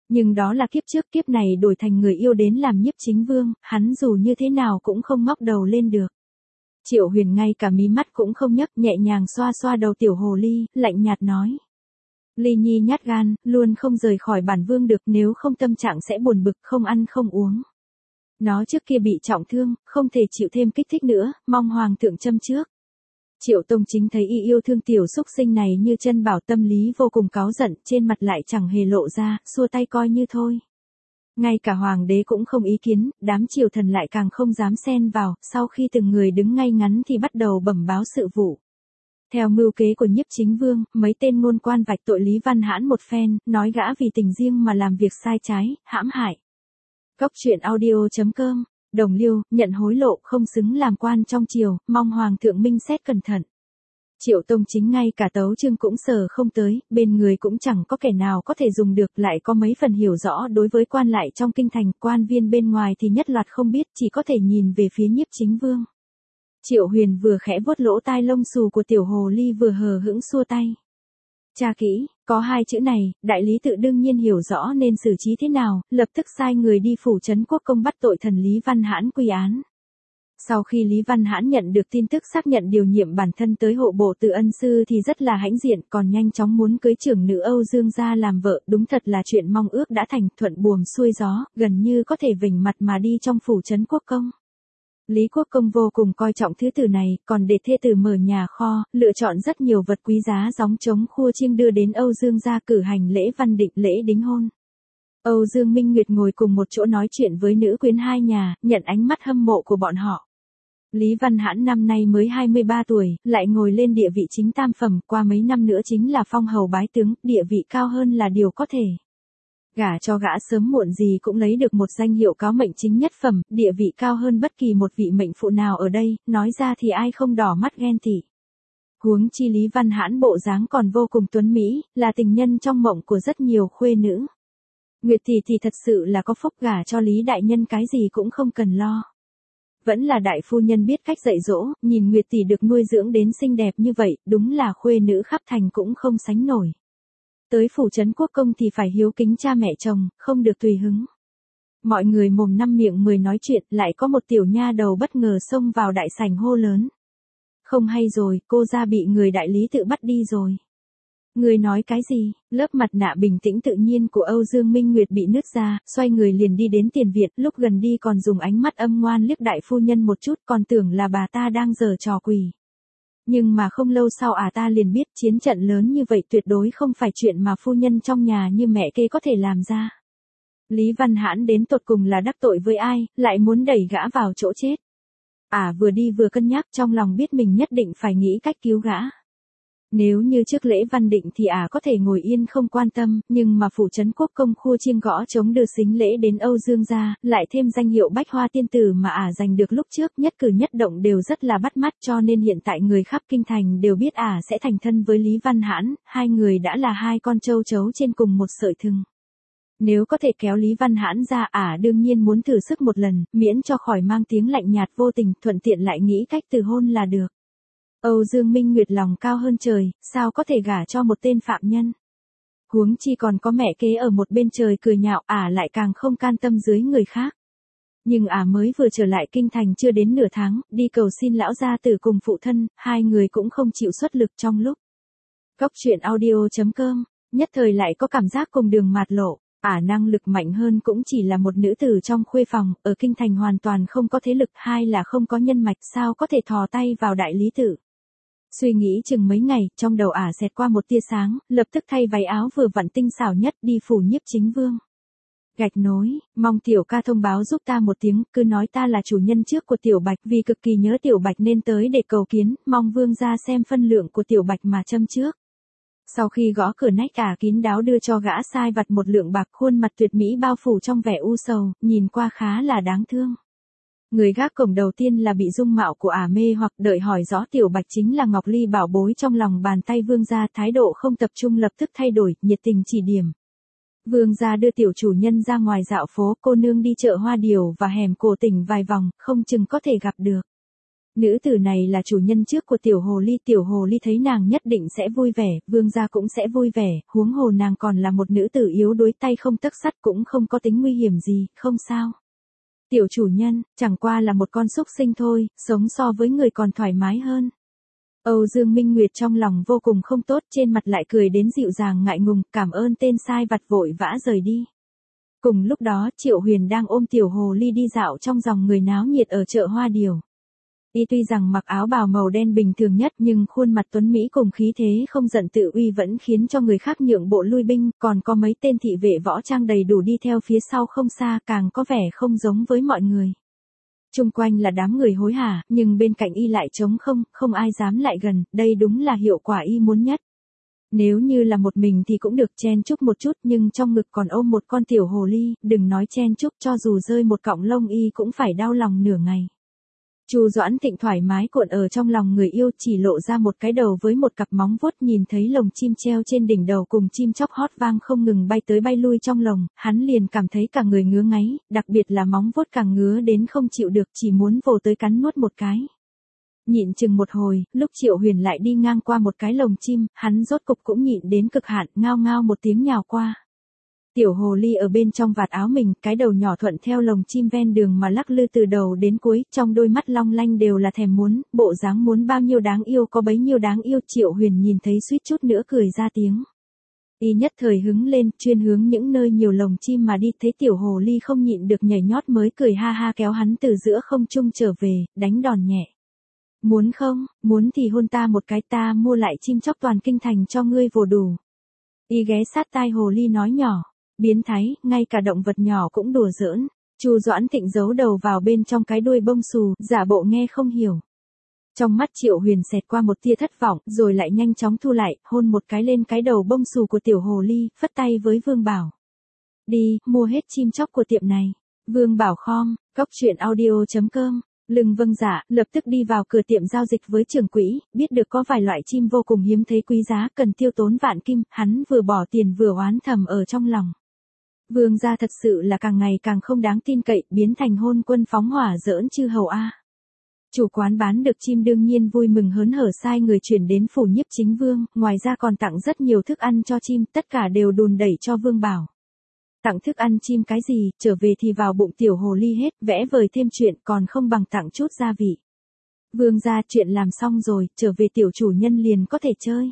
Nhưng đó là kiếp trước, kiếp này đổi thành người yêu đến làm nhiếp chính vương, hắn dù như thế nào cũng không ngóc đầu lên được. Triệu Huyền ngay cả mí mắt cũng không nhấc, nhẹ nhàng xoa xoa đầu tiểu hồ ly, lạnh nhạt nói. Ly nhi nhát gan, luôn không rời khỏi bản vương được, nếu không tâm trạng sẽ buồn bực, không ăn không uống. Nó trước kia bị trọng thương, không thể chịu thêm kích thích nữa, mong hoàng thượng châm trước. Triệu Tông Chính thấy y yêu thương tiểu xúc sinh này như chân bảo, tâm lý vô cùng cáu giận, trên mặt lại chẳng hề lộ ra, xua tay coi như thôi. Ngay cả hoàng đế cũng không ý kiến, đám triều thần lại càng không dám xen vào, sau khi từng người đứng ngay ngắn thì bắt đầu bẩm báo sự vụ. Theo mưu kế của nhiếp chính vương, mấy tên ngôn quan vạch tội Lý Văn Hãn một phen, nói gã vì tình riêng mà làm việc sai trái, hãm hại. Cốc truyện audio.com, Đồng Liêu, nhận hối lộ, không xứng làm quan trong triều, mong hoàng thượng minh xét cẩn thận. Triệu Tông Chính ngay cả tấu chương cũng sờ không tới, bên người cũng chẳng có kẻ nào có thể dùng được, lại có mấy phần hiểu rõ đối với quan lại trong kinh thành, quan viên bên ngoài thì nhất loạt không biết, chỉ có thể nhìn về phía nhiếp chính vương. Triệu Huyền vừa khẽ vuốt lỗ tai lông xù của tiểu hồ ly vừa hờ hững xua tay. Tra kỹ, có hai chữ này, đại lý tự đương nhiên hiểu rõ nên xử trí thế nào, lập tức sai người đi phủ trấn quốc công bắt tội thần Lý Văn Hãn quy án. Sau khi Lý Văn Hãn nhận được tin tức xác nhận điều nhiệm bản thân tới hộ bộ tự ân sư thì rất là hãnh diện, còn nhanh chóng muốn cưới trưởng nữ Âu Dương gia làm vợ, đúng thật là chuyện mong ước đã thành, thuận buồm xuôi gió, gần như có thể vểnh mặt mà đi trong phủ trấn quốc công. Lý Quốc Công vô cùng coi trọng thứ tử này, còn để thê tử mở nhà kho, lựa chọn rất nhiều vật quý giá gióng trống khua chiêng đưa đến Âu Dương gia cử hành lễ văn định, lễ đính hôn. Âu Dương Minh Nguyệt ngồi cùng một chỗ nói chuyện với nữ quyến hai nhà, nhận ánh mắt hâm mộ của bọn họ. Lý Văn Hãn năm nay mới 23 tuổi, lại ngồi lên địa vị chính tam phẩm, qua mấy năm nữa chính là phong hầu bái tướng, địa vị cao hơn là điều có thể. Gả cho gã sớm muộn gì cũng lấy được một danh hiệu cáo mệnh chính nhất phẩm, địa vị cao hơn bất kỳ một vị mệnh phụ nào ở đây, nói ra thì ai không đỏ mắt ghen tị. Huống chi Lý Văn Hãn bộ dáng còn vô cùng tuấn mỹ, là tình nhân trong mộng của rất nhiều khuê nữ. Nguyệt tỷ thì thật sự là có phúc, gả cho Lý đại nhân cái gì cũng không cần lo. Vẫn là đại phu nhân biết cách dạy dỗ, nhìn Nguyệt tỷ được nuôi dưỡng đến xinh đẹp như vậy, đúng là khuê nữ khắp thành cũng không sánh nổi. Tới phủ trấn quốc công thì phải hiếu kính cha mẹ chồng, không được tùy hứng. Mọi người mồm năm miệng mười nói chuyện, lại có một tiểu nha đầu bất ngờ xông vào đại sảnh hô lớn. Không hay rồi, cô ra bị người đại lý tự bắt đi rồi. Người nói cái gì? Lớp mặt nạ bình tĩnh tự nhiên của Âu Dương Minh Nguyệt bị nứt ra, xoay người liền đi đến tiền viện, lúc gần đi còn dùng ánh mắt âm ngoan liếc đại phu nhân một chút, còn tưởng là bà ta đang giở trò quỷ. Nhưng mà không lâu sau ta liền biết chiến trận lớn như vậy tuyệt đối không phải chuyện mà phu nhân trong nhà như mẹ kê có thể làm ra. Lý Văn Hãn đến tột cùng là đắc tội với ai, lại muốn đẩy gã vào chỗ chết. Vừa đi vừa cân nhắc, trong lòng biết mình nhất định phải nghĩ cách cứu gã. Nếu như trước lễ văn định thì có thể ngồi yên không quan tâm, nhưng mà phủ trấn quốc công khua chiêng gõ trống đưa xính lễ đến Âu Dương gia, lại thêm danh hiệu bách hoa tiên tử mà giành được lúc trước, nhất cử nhất động đều rất là bắt mắt, cho nên hiện tại người khắp kinh thành đều biết sẽ thành thân với Lý Văn Hãn, hai người đã là hai con trâu chấu trên cùng một sợi thừng. Nếu có thể kéo Lý Văn Hãn ra đương nhiên muốn thử sức một lần, miễn cho khỏi mang tiếng lạnh nhạt vô tình, thuận tiện lại nghĩ cách từ hôn là được. Âu Dương Minh Nguyệt lòng cao hơn trời, sao có thể gả cho một tên phạm nhân. Huống chi còn có mẹ kế ở một bên trời cười nhạo, lại càng không can tâm dưới người khác. Nhưng mới vừa trở lại kinh thành chưa đến nửa tháng, đi cầu xin lão gia tử cùng phụ thân, hai người cũng không chịu xuất lực trong lúc. Cốc truyện audio.com, nhất thời lại có cảm giác cùng đường mạt lộ. Năng lực mạnh hơn cũng chỉ là một nữ tử trong khuê phòng, ở kinh thành hoàn toàn không có thế lực, hai là không có nhân mạch, sao có thể thò tay vào đại lý tự. Suy nghĩ chừng mấy ngày, trong đầu xẹt qua một tia sáng, lập tức thay váy áo vừa vặn tinh xảo nhất đi phủ nhiếp chính vương. Gạch nối, mong tiểu ca thông báo giúp ta một tiếng, cứ nói ta là chủ nhân trước của tiểu bạch, vì cực kỳ nhớ tiểu bạch nên tới để cầu kiến, mong vương ra xem phân lượng của tiểu bạch mà châm trước. Sau khi gõ cửa nách kín đáo đưa cho gã sai vặt một lượng bạc, khuôn mặt tuyệt mỹ bao phủ trong vẻ u sầu, nhìn qua khá là đáng thương. Người gác cổng đầu tiên là bị dung mạo của mê hoặc, đợi hỏi rõ tiểu bạch chính là Ngọc Ly bảo bối trong lòng bàn tay vương gia, thái độ không tập trung lập tức thay đổi, nhiệt tình chỉ điểm. Vương gia đưa tiểu chủ nhân ra ngoài dạo phố, cô nương đi chợ Hoa Điều và hẻm Cổ Tỉnh vài vòng, không chừng có thể gặp được. Nữ tử này là chủ nhân trước của tiểu hồ ly thấy nàng nhất định sẽ vui vẻ, vương gia cũng sẽ vui vẻ, huống hồ nàng còn là một nữ tử yếu đuối tay không tấc sắt cũng không có tính nguy hiểm gì, không sao. Tiểu chủ nhân, chẳng qua là một con súc sinh thôi, sống so với người còn thoải mái hơn. Âu Dương Minh Nguyệt trong lòng vô cùng không tốt, trên mặt lại cười đến dịu dàng ngại ngùng, cảm ơn tên sai vặt vội vã rời đi. Cùng lúc đó Triệu Huyền đang ôm tiểu hồ ly đi dạo trong dòng người náo nhiệt ở chợ Hoa Điều. Y tuy rằng mặc áo bào màu đen bình thường nhất nhưng khuôn mặt tuấn Mỹ cùng khí thế không giận tự uy vẫn khiến cho người khác nhượng bộ lui binh, còn có mấy tên thị vệ võ trang đầy đủ đi theo phía sau không xa càng có vẻ không giống với mọi người. Chung quanh là đám người hối hả, nhưng bên cạnh Y lại trống không, không ai dám lại gần, đây đúng là hiệu quả Y muốn nhất. Nếu như là một mình thì cũng được chen chúc một chút nhưng trong ngực còn ôm một con tiểu hồ ly, đừng nói chen chúc cho dù rơi một cọng lông Y cũng phải đau lòng nửa ngày. Chu Doãn Thịnh thoải mái cuộn ở trong lòng người yêu chỉ lộ ra một cái đầu với một cặp móng vuốt nhìn thấy lồng chim treo trên đỉnh đầu cùng chim chóc hót vang không ngừng bay tới bay lui trong lồng, hắn liền cảm thấy cả người ngứa ngáy, đặc biệt là móng vuốt càng ngứa đến không chịu được chỉ muốn vồ tới cắn nuốt một cái. Nhịn chừng một hồi, lúc Triệu Huyền lại đi ngang qua một cái lồng chim, hắn rốt cục cũng nhịn đến cực hạn, ngao ngao một tiếng nhào qua. Tiểu hồ ly ở bên trong vạt áo mình, cái đầu nhỏ thuận theo lồng chim ven đường mà lắc lư từ đầu đến cuối, trong đôi mắt long lanh đều là thèm muốn, bộ dáng muốn bao nhiêu đáng yêu có bấy nhiêu đáng yêu. Triệu Huyền nhìn thấy suýt chút nữa cười ra tiếng. Y nhất thời hứng lên, chuyên hướng những nơi nhiều lồng chim mà đi, thấy tiểu hồ ly không nhịn được nhảy nhót mới cười ha ha kéo hắn từ giữa không trung trở về, đánh đòn nhẹ. Muốn không, muốn thì hôn ta một cái, ta mua lại chim chóc toàn kinh thành cho ngươi vồ đủ. Y ghé sát tai hồ ly nói nhỏ. Biến thái, ngay cả động vật nhỏ cũng đùa giỡn. Chu Doãn Thịnh giấu đầu vào bên trong cái đuôi bông xù, giả bộ nghe không hiểu. Trong mắt Triệu Huyền xẹt qua một tia thất vọng, rồi lại nhanh chóng thu lại, hôn một cái lên cái đầu bông xù của tiểu hồ ly, phất tay với Vương Bảo. Đi, mua hết chim chóc của tiệm này. Vương Bảo khom, coctruyện.audio.com. Lưng vâng dạ, lập tức đi vào cửa tiệm giao dịch với trưởng quỹ, biết được có vài loại chim vô cùng hiếm thấy quý giá cần tiêu tốn vạn kim, hắn vừa bỏ tiền vừa oán thầm ở trong lòng. Vương gia thật sự là càng ngày càng không đáng tin cậy, biến thành hôn quân phóng hỏa giỡn chư hầu a. Chủ quán bán được chim đương nhiên vui mừng hớn hở sai người chuyển đến phủ Nhiếp Chính Vương, ngoài ra còn tặng rất nhiều thức ăn cho chim, tất cả đều đùn đẩy cho Vương Bảo. Tặng thức ăn chim cái gì, trở về thì vào bụng tiểu hồ ly hết, vẽ vời thêm chuyện còn không bằng tặng chút gia vị. Vương gia chuyện làm xong rồi, trở về tiểu chủ nhân liền có thể chơi.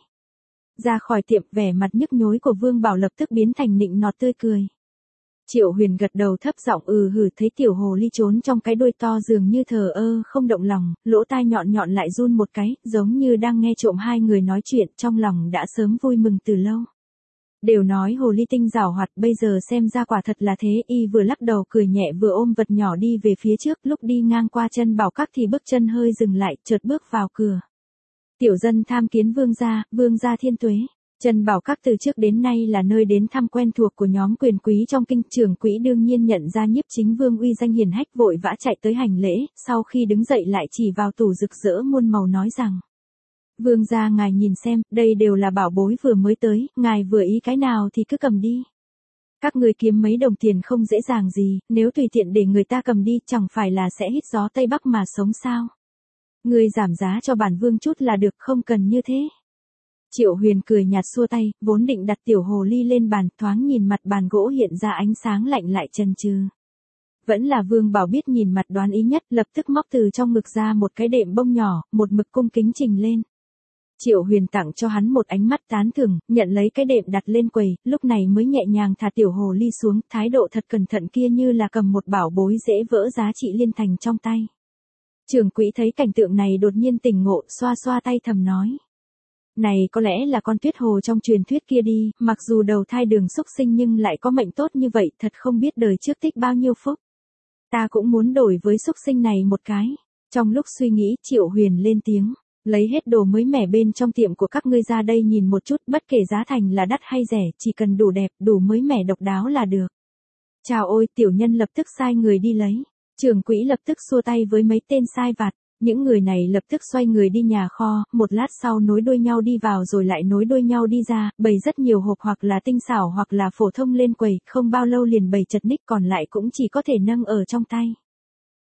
Ra khỏi tiệm, vẻ mặt nhức nhối của Vương Bảo lập tức biến thành nịnh nọt tươi cười. Triệu Huyền gật đầu thấp giọng hử thấy tiểu hồ ly trốn trong cái đuôi to dường như thờ ơ không động lòng, lỗ tai nhọn nhọn lại run một cái, giống như đang nghe trộm hai người nói chuyện, trong lòng đã sớm vui mừng từ lâu. Đều nói hồ ly tinh giảo hoạt, bây giờ xem ra quả thật là thế. Y vừa lắc đầu cười nhẹ vừa ôm vật nhỏ đi về phía trước, lúc đi ngang qua chân Bảo Các thì bước chân hơi dừng lại, chợt bước vào cửa. Tiểu dân tham kiến vương gia thiên tuế. Trần Bảo Các từ trước đến nay là nơi đến thăm quen thuộc của nhóm quyền quý trong kinh, trưởng quỹ đương nhiên nhận ra Nhiếp Chính Vương uy danh hiển hách vội vã chạy tới hành lễ, sau khi đứng dậy lại chỉ vào tủ rực rỡ muôn màu nói rằng. Vương gia ngài nhìn xem, đây đều là bảo bối vừa mới tới, ngài vừa ý cái nào thì cứ cầm đi. Các người kiếm mấy đồng tiền không dễ dàng gì, nếu tùy tiện để người ta cầm đi chẳng phải là sẽ hít gió Tây Bắc mà sống sao. Người giảm giá cho bản vương chút là được, không cần như thế. Triệu Huyền cười nhạt xua tay, vốn định đặt tiểu hồ ly lên bàn, thoáng nhìn mặt bàn gỗ hiện ra ánh sáng lạnh lại chần chừ. Vẫn là Vương Bảo biết nhìn mặt đoán ý nhất, lập tức móc từ trong ngực ra một cái đệm bông nhỏ, một mực cung kính trình lên. Triệu Huyền tặng cho hắn một ánh mắt tán thưởng, nhận lấy cái đệm đặt lên quầy, lúc này mới nhẹ nhàng thả tiểu hồ ly xuống, thái độ thật cẩn thận kia như là cầm một bảo bối dễ vỡ giá trị liên thành trong tay. Trưởng quỹ thấy cảnh tượng này đột nhiên tỉnh ngộ, xoa xoa tay thầm nói. Này có lẽ là con tuyết hồ trong truyền thuyết kia đi, mặc dù đầu thai đường xúc sinh nhưng lại có mệnh tốt như vậy, thật không biết đời trước tích bao nhiêu phúc. Ta cũng muốn đổi với xúc sinh này một cái. Trong lúc suy nghĩ, Triệu Huyền lên tiếng. Lấy hết đồ mới mẻ bên trong tiệm của các ngươi ra đây nhìn một chút, bất kể giá thành là đắt hay rẻ, chỉ cần đủ đẹp, đủ mới mẻ độc đáo là được. Chào ôi, tiểu nhân lập tức sai người đi lấy. Trưởng quỹ lập tức xua tay với mấy tên sai vặt. Những người này lập tức xoay người đi nhà kho, một lát sau nối đuôi nhau đi vào rồi lại nối đuôi nhau đi ra, bày rất nhiều hộp hoặc là tinh xảo hoặc là phổ thông lên quầy, không bao lâu liền bày chật ních còn lại cũng chỉ có thể nâng ở trong tay.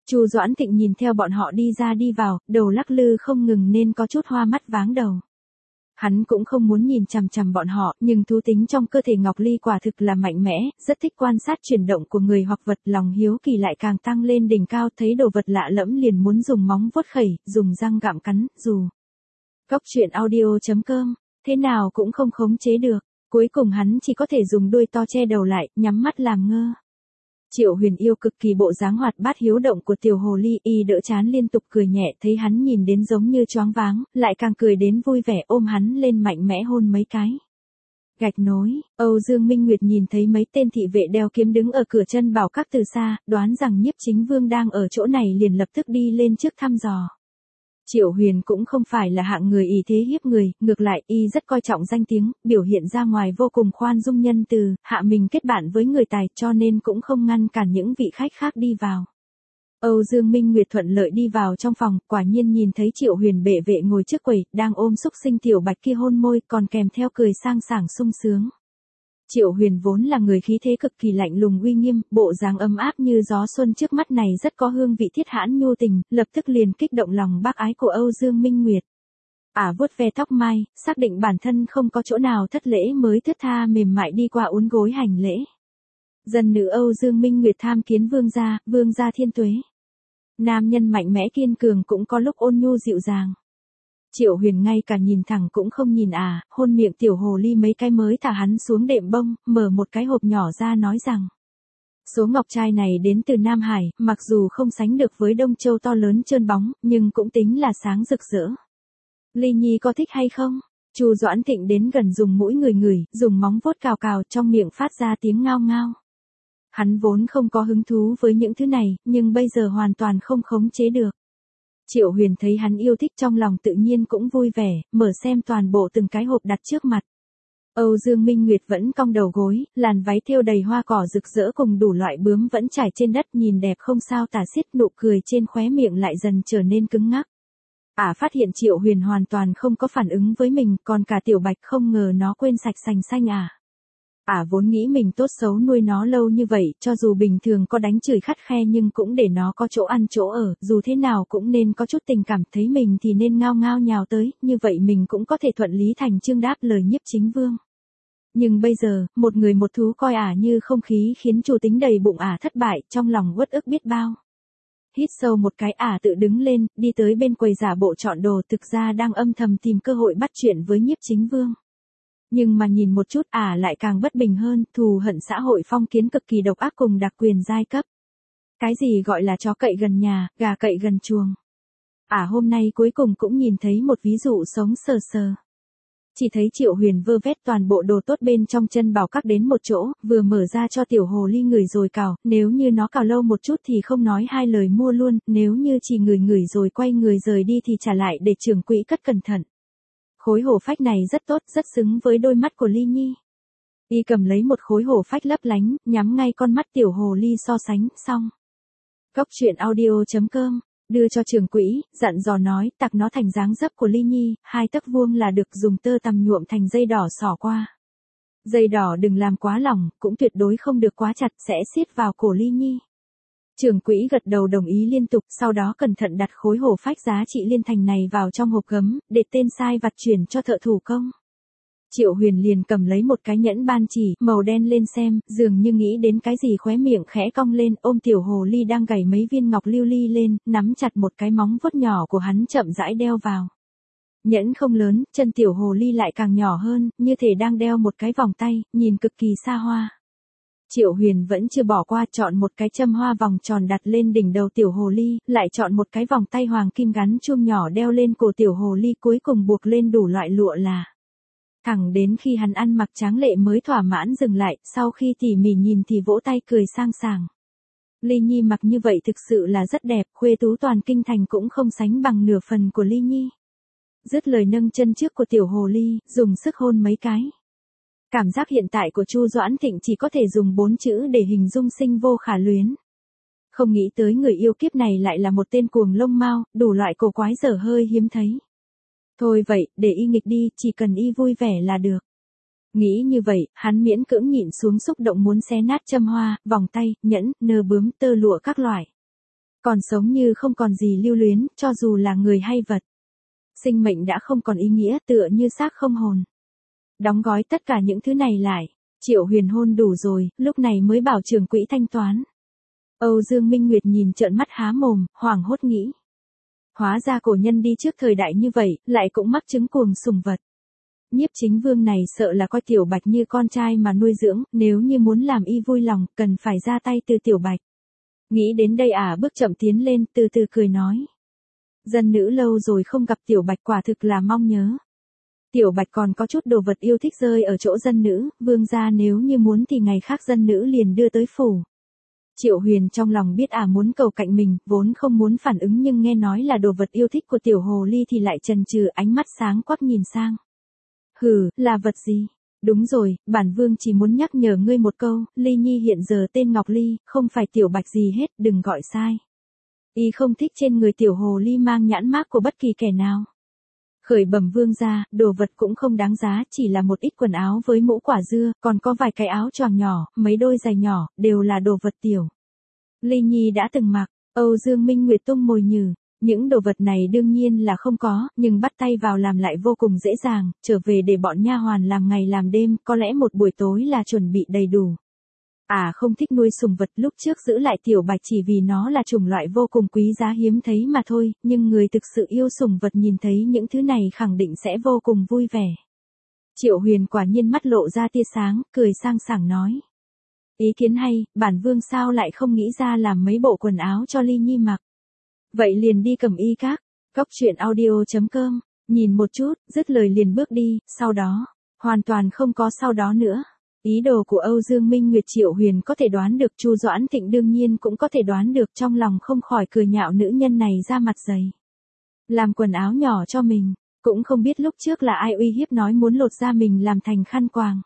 Chu Doãn Thịnh nhìn theo bọn họ đi ra đi vào, đầu lắc lư không ngừng nên có chút hoa mắt váng đầu. Hắn cũng không muốn nhìn chằm chằm bọn họ, nhưng thú tính trong cơ thể Ngọc Ly quả thực là mạnh mẽ, rất thích quan sát chuyển động của người hoặc vật, lòng hiếu kỳ lại càng tăng lên đỉnh cao, thấy đồ vật lạ lẫm liền muốn dùng móng vuốt khẩy, dùng răng gặm cắn, dù. Cóc truyện audio.com, thế nào cũng không khống chế được, cuối cùng hắn chỉ có thể dùng đuôi to che đầu lại, nhắm mắt làm ngơ. Triệu Huyền yêu cực kỳ bộ dáng hoạt bát hiếu động của tiểu hồ ly, y đỡ chán liên tục cười nhẹ, thấy hắn nhìn đến giống như choáng váng, lại càng cười đến vui vẻ, ôm hắn lên mạnh mẽ hôn mấy cái. Gạch nối, Âu Dương Minh Nguyệt nhìn thấy mấy tên thị vệ đeo kiếm đứng ở cửa chân bảo các từ xa, đoán rằng Nhiếp Chính Vương đang ở chỗ này liền lập tức đi lên trước thăm dò. Triệu Huyền cũng không phải là hạng người ỷ thế hiếp người, ngược lại y rất coi trọng danh tiếng, biểu hiện ra ngoài vô cùng khoan dung nhân từ, hạ mình kết bạn với người tài cho nên cũng không ngăn cản những vị khách khác đi vào. Âu Dương Minh Nguyệt thuận lợi đi vào trong phòng, quả nhiên nhìn thấy Triệu Huyền bệ vệ ngồi trước quầy, đang ôm xúc sinh tiểu bạch kia hôn môi, còn kèm theo cười sang sảng sung sướng. Triệu Huyền vốn là người khí thế cực kỳ lạnh lùng uy nghiêm, bộ dáng ấm áp như gió xuân trước mắt này rất có hương vị thiết hãn nhu tình, lập tức liền kích động lòng bác ái của Âu Dương Minh Nguyệt. Vuốt ve tóc mai, xác định bản thân không có chỗ nào thất lễ mới thướt tha mềm mại đi qua uốn gối hành lễ. Dân nữ Âu Dương Minh Nguyệt tham kiến vương gia thiên tuế. Nam nhân mạnh mẽ kiên cường cũng có lúc ôn nhu dịu dàng. Triệu Huyền ngay cả nhìn thẳng cũng không nhìn, hôn miệng tiểu hồ ly mấy cái mới thả hắn xuống đệm bông, mở một cái hộp nhỏ ra nói rằng. Số ngọc trai này đến từ Nam Hải, mặc dù không sánh được với Đông Châu to lớn trơn bóng, nhưng cũng tính là sáng rực rỡ. Ly Nhi có thích hay không? Chu Doãn Thịnh đến gần dùng mũi ngửi, dùng móng vuốt cào cào trong miệng phát ra tiếng ngao ngao. Hắn vốn không có hứng thú với những thứ này, nhưng bây giờ hoàn toàn không khống chế được. Triệu Huyền thấy hắn yêu thích trong lòng tự nhiên cũng vui vẻ, mở xem toàn bộ từng cái hộp đặt trước mặt. Âu Dương Minh Nguyệt vẫn cong đầu gối, làn váy thêu đầy hoa cỏ rực rỡ cùng đủ loại bướm vẫn trải trên đất nhìn đẹp không sao tả xiết, nụ cười trên khóe miệng lại dần trở nên cứng ngắc. Phát hiện Triệu Huyền hoàn toàn không có phản ứng với mình, còn cả tiểu bạch không ngờ nó quên sạch sành xanh. Vốn nghĩ mình tốt xấu nuôi nó lâu như vậy, cho dù bình thường có đánh chửi khắt khe nhưng cũng để nó có chỗ ăn chỗ ở, dù thế nào cũng nên có chút tình cảm, thấy mình thì nên ngao ngao nhào tới, như vậy mình cũng có thể thuận lý thành chương đáp lời Nhiếp Chính Vương. Nhưng bây giờ, một người một thú coi như không khí khiến chủ tính đầy bụng thất bại, trong lòng uất ức biết bao. Hít sâu một cái tự đứng lên, đi tới bên quầy giả bộ chọn đồ, thực ra đang âm thầm tìm cơ hội bắt chuyện với Nhiếp Chính Vương. Nhưng mà nhìn một chút lại càng bất bình hơn, thù hận xã hội phong kiến cực kỳ độc ác cùng đặc quyền giai cấp. Cái gì gọi là chó cậy gần nhà, gà cậy gần chuồng. Hôm nay cuối cùng cũng nhìn thấy một ví dụ sống sờ sờ. Chỉ thấy Triệu Huyền vơ vét toàn bộ đồ tốt bên trong chân bảo các đến một chỗ, vừa mở ra cho tiểu hồ ly ngửi rồi cào, nếu như nó cào lâu một chút thì không nói hai lời mua luôn, nếu như chỉ ngửi rồi quay người rời đi thì trả lại để trưởng quỹ cất cẩn thận. Khối hổ phách này rất tốt, rất xứng với đôi mắt của Ly Nhi. Y cầm lấy một khối hổ phách lấp lánh, nhắm ngay con mắt tiểu hồ ly so sánh, xong. Cóc truyện audio.com, đưa cho trưởng quỹ, dặn dò nói, tặc nó thành dáng dấp của Ly Nhi, 2 tấc vuông là được, dùng tơ tằm nhuộm thành dây đỏ xỏ qua. Dây đỏ đừng làm quá lỏng, cũng tuyệt đối không được quá chặt, sẽ siết vào cổ Ly Nhi. Trưởng quỹ gật đầu đồng ý liên tục, sau đó cẩn thận đặt khối hổ phách giá trị liên thành này vào trong hộp gấm, để tên sai vặt chuyển cho thợ thủ công. Triệu Huyền liền cầm lấy một cái nhẫn ban chỉ, màu đen lên xem, dường như nghĩ đến cái gì khóe miệng khẽ cong lên, ôm tiểu hồ ly đang gảy mấy viên ngọc lưu ly lên, nắm chặt một cái móng vuốt nhỏ của hắn chậm rãi đeo vào. Nhẫn không lớn, chân tiểu hồ ly lại càng nhỏ hơn, như thể đang đeo một cái vòng tay, nhìn cực kỳ xa hoa. Triệu Huyền vẫn chưa bỏ qua, chọn một cái châm hoa vòng tròn đặt lên đỉnh đầu tiểu hồ ly, lại chọn một cái vòng tay hoàng kim gắn chuông nhỏ đeo lên cổ tiểu hồ ly, cuối cùng buộc lên đủ loại lụa là. Thẳng đến khi hắn ăn mặc tráng lệ mới thỏa mãn dừng lại, sau khi tỉ mỉ nhìn thì vỗ tay cười sang sảng. Ly Nhi mặc như vậy thực sự là rất đẹp, khuê tú toàn kinh thành cũng không sánh bằng nửa phần của Ly Nhi. Dứt lời nâng chân trước của tiểu hồ ly, dùng sức hôn mấy cái. Cảm giác hiện tại của Chu Doãn Thịnh chỉ có thể dùng 4 chữ để hình dung: sinh vô khả luyến. Không nghĩ tới người yêu kiếp này lại là một tên cuồng lông mao, đủ loại cổ quái dở hơi hiếm thấy. Thôi vậy, để y nghịch đi, chỉ cần y vui vẻ là được. Nghĩ như vậy, hắn miễn cưỡng nhịn xuống xúc động muốn xé nát châm hoa, vòng tay, nhẫn, nơ bướm, tơ lụa các loại. Còn sống như không còn gì lưu luyến, cho dù là người hay vật. Sinh mệnh đã không còn ý nghĩa, tựa như xác không hồn. Đóng gói tất cả những thứ này lại. Triệu Huyền hôn đủ rồi, lúc này mới bảo trưởng quỹ thanh toán. Âu Dương Minh Nguyệt nhìn trợn mắt há mồm, hoảng hốt nghĩ. Hóa ra cổ nhân đi trước thời đại như vậy, lại cũng mắc chứng cuồng sủng vật. Nhiếp Chính Vương này sợ là coi Tiểu Bạch như con trai mà nuôi dưỡng, nếu như muốn làm y vui lòng, cần phải ra tay từ Tiểu Bạch. Nghĩ đến đây bước chậm tiến lên, từ từ cười nói. Dân nữ lâu rồi không gặp Tiểu Bạch, quả thực là mong nhớ. Tiểu Bạch còn có chút đồ vật yêu thích rơi ở chỗ dân nữ, vương gia nếu như muốn thì ngày khác dân nữ liền đưa tới phủ. Triệu Huyền trong lòng biết muốn cầu cạnh mình, vốn không muốn phản ứng nhưng nghe nói là đồ vật yêu thích của tiểu hồ ly thì lại chần chừ, ánh mắt sáng quắc nhìn sang. Hừ, là vật gì? Đúng rồi, bản vương chỉ muốn nhắc nhở ngươi một câu, Ly Nhi hiện giờ tên Ngọc Ly, không phải Tiểu Bạch gì hết, đừng gọi sai. Y không thích trên người tiểu hồ ly mang nhãn mác của bất kỳ kẻ nào. Khởi bẩm vương gia, đồ vật cũng không đáng giá, chỉ là một ít quần áo với mũ quả dưa, còn có vài cái áo choàng nhỏ, mấy đôi giày nhỏ, đều là đồ vật tiểu. Ly Nhi đã từng mặc. Âu Dương Minh Nguyệt tung mồi nhử. Những đồ vật này đương nhiên là không có, nhưng bắt tay vào làm lại vô cùng dễ dàng, trở về để bọn nha hoàn làm ngày làm đêm, có lẽ một buổi tối là chuẩn bị đầy đủ. Không thích nuôi sủng vật, lúc trước giữ lại Tiểu Bạch chỉ vì nó là chủng loại vô cùng quý giá hiếm thấy mà thôi, nhưng người thực sự yêu sủng vật nhìn thấy những thứ này khẳng định sẽ vô cùng vui vẻ. Triệu Huyền quả nhiên mắt lộ ra tia sáng, cười sang sảng nói. Ý kiến hay, bản vương sao lại không nghĩ ra làm mấy bộ quần áo cho Ly Nhi mặc. Vậy liền đi Cẩm Y Các. Cóc truyện audio.com. Nhìn một chút, dứt lời liền bước đi, sau đó. Hoàn toàn không có sau đó nữa. Ý đồ của Âu Dương Minh Nguyệt Triệu Huyền có thể đoán được, Chu Doãn Thịnh đương nhiên cũng có thể đoán được, trong lòng không khỏi cười nhạo nữ nhân này ra mặt dày. Làm quần áo nhỏ cho mình, cũng không biết lúc trước là ai uy hiếp nói muốn lột da mình làm thành khăn quàng.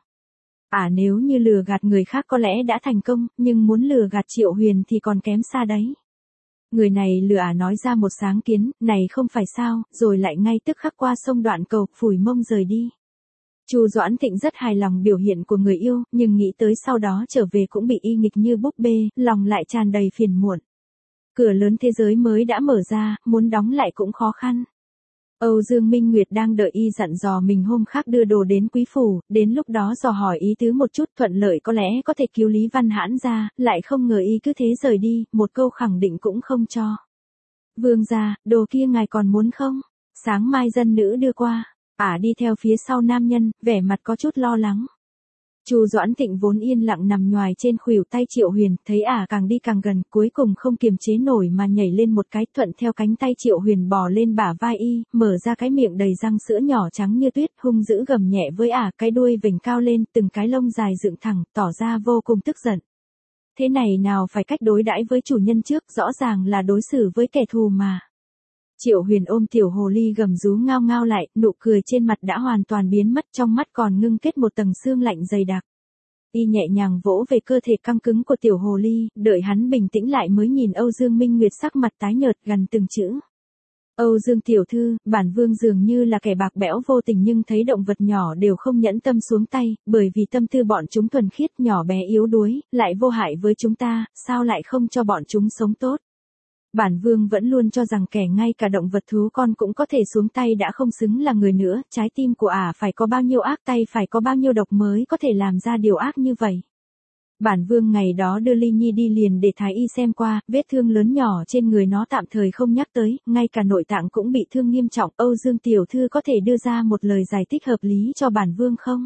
Nếu như lừa gạt người khác có lẽ đã thành công, nhưng muốn lừa gạt Triệu Huyền thì còn kém xa đấy. Người này lừa nói ra một sáng kiến, này không phải sao, rồi lại ngay tức khắc qua sông Đoạn Cầu, phủi mông rời đi. Chu Doãn Thịnh rất hài lòng biểu hiện của người yêu, nhưng nghĩ tới sau đó trở về cũng bị y nghịch như búp bê, lòng lại tràn đầy phiền muộn. Cửa lớn thế giới mới đã mở ra, muốn đóng lại cũng khó khăn. Âu Dương Minh Nguyệt đang đợi y dặn dò mình hôm khác đưa đồ đến quý phủ, đến lúc đó dò hỏi ý tứ một chút, thuận lợi có lẽ có thể cứu Lý Văn Hãn ra, lại không ngờ y cứ thế rời đi, một câu khẳng định cũng không cho. Vương gia, đồ kia ngài còn muốn không? Sáng mai dân nữ đưa qua. Đi theo phía sau nam nhân, vẻ mặt có chút lo lắng. Chu Doãn Thịnh vốn yên lặng nằm nhoài trên khuỷu tay Triệu Huyền, thấy càng đi càng gần, cuối cùng không kiềm chế nổi mà nhảy lên một cái, thuận theo cánh tay Triệu Huyền bò lên bả vai y, mở ra cái miệng đầy răng sữa nhỏ trắng như tuyết, hung dữ gầm nhẹ với cái đuôi vểnh cao lên, từng cái lông dài dựng thẳng, tỏ ra vô cùng tức giận. Thế này nào phải cách đối đãi với chủ nhân trước, rõ ràng là đối xử với kẻ thù mà. Triệu Huyền ôm tiểu hồ ly gầm rú ngao ngao lại, nụ cười trên mặt đã hoàn toàn biến mất, trong mắt còn ngưng kết một tầng sương lạnh dày đặc. Y nhẹ nhàng vỗ về cơ thể căng cứng của tiểu hồ ly, đợi hắn bình tĩnh lại mới nhìn Âu Dương Minh Nguyệt sắc mặt tái nhợt gần từng chữ. Âu Dương tiểu thư, bản vương dường như là kẻ bạc bẽo vô tình nhưng thấy động vật nhỏ đều không nhẫn tâm xuống tay, bởi vì tâm tư bọn chúng thuần khiết, nhỏ bé yếu đuối, lại vô hại với chúng ta, sao lại không cho bọn chúng sống tốt. Bản vương vẫn luôn cho rằng kẻ ngay cả động vật thú con cũng có thể xuống tay đã không xứng là người nữa, trái tim của phải có bao nhiêu ác, tay phải có bao nhiêu độc mới có thể làm ra điều ác như vậy. Bản vương ngày đó đưa Ly Nhi đi liền để thái y xem qua, vết thương lớn nhỏ trên người nó tạm thời không nhắc tới, ngay cả nội tạng cũng bị thương nghiêm trọng. Âu Dương tiểu thư có thể đưa ra một lời giải thích hợp lý cho bản vương không?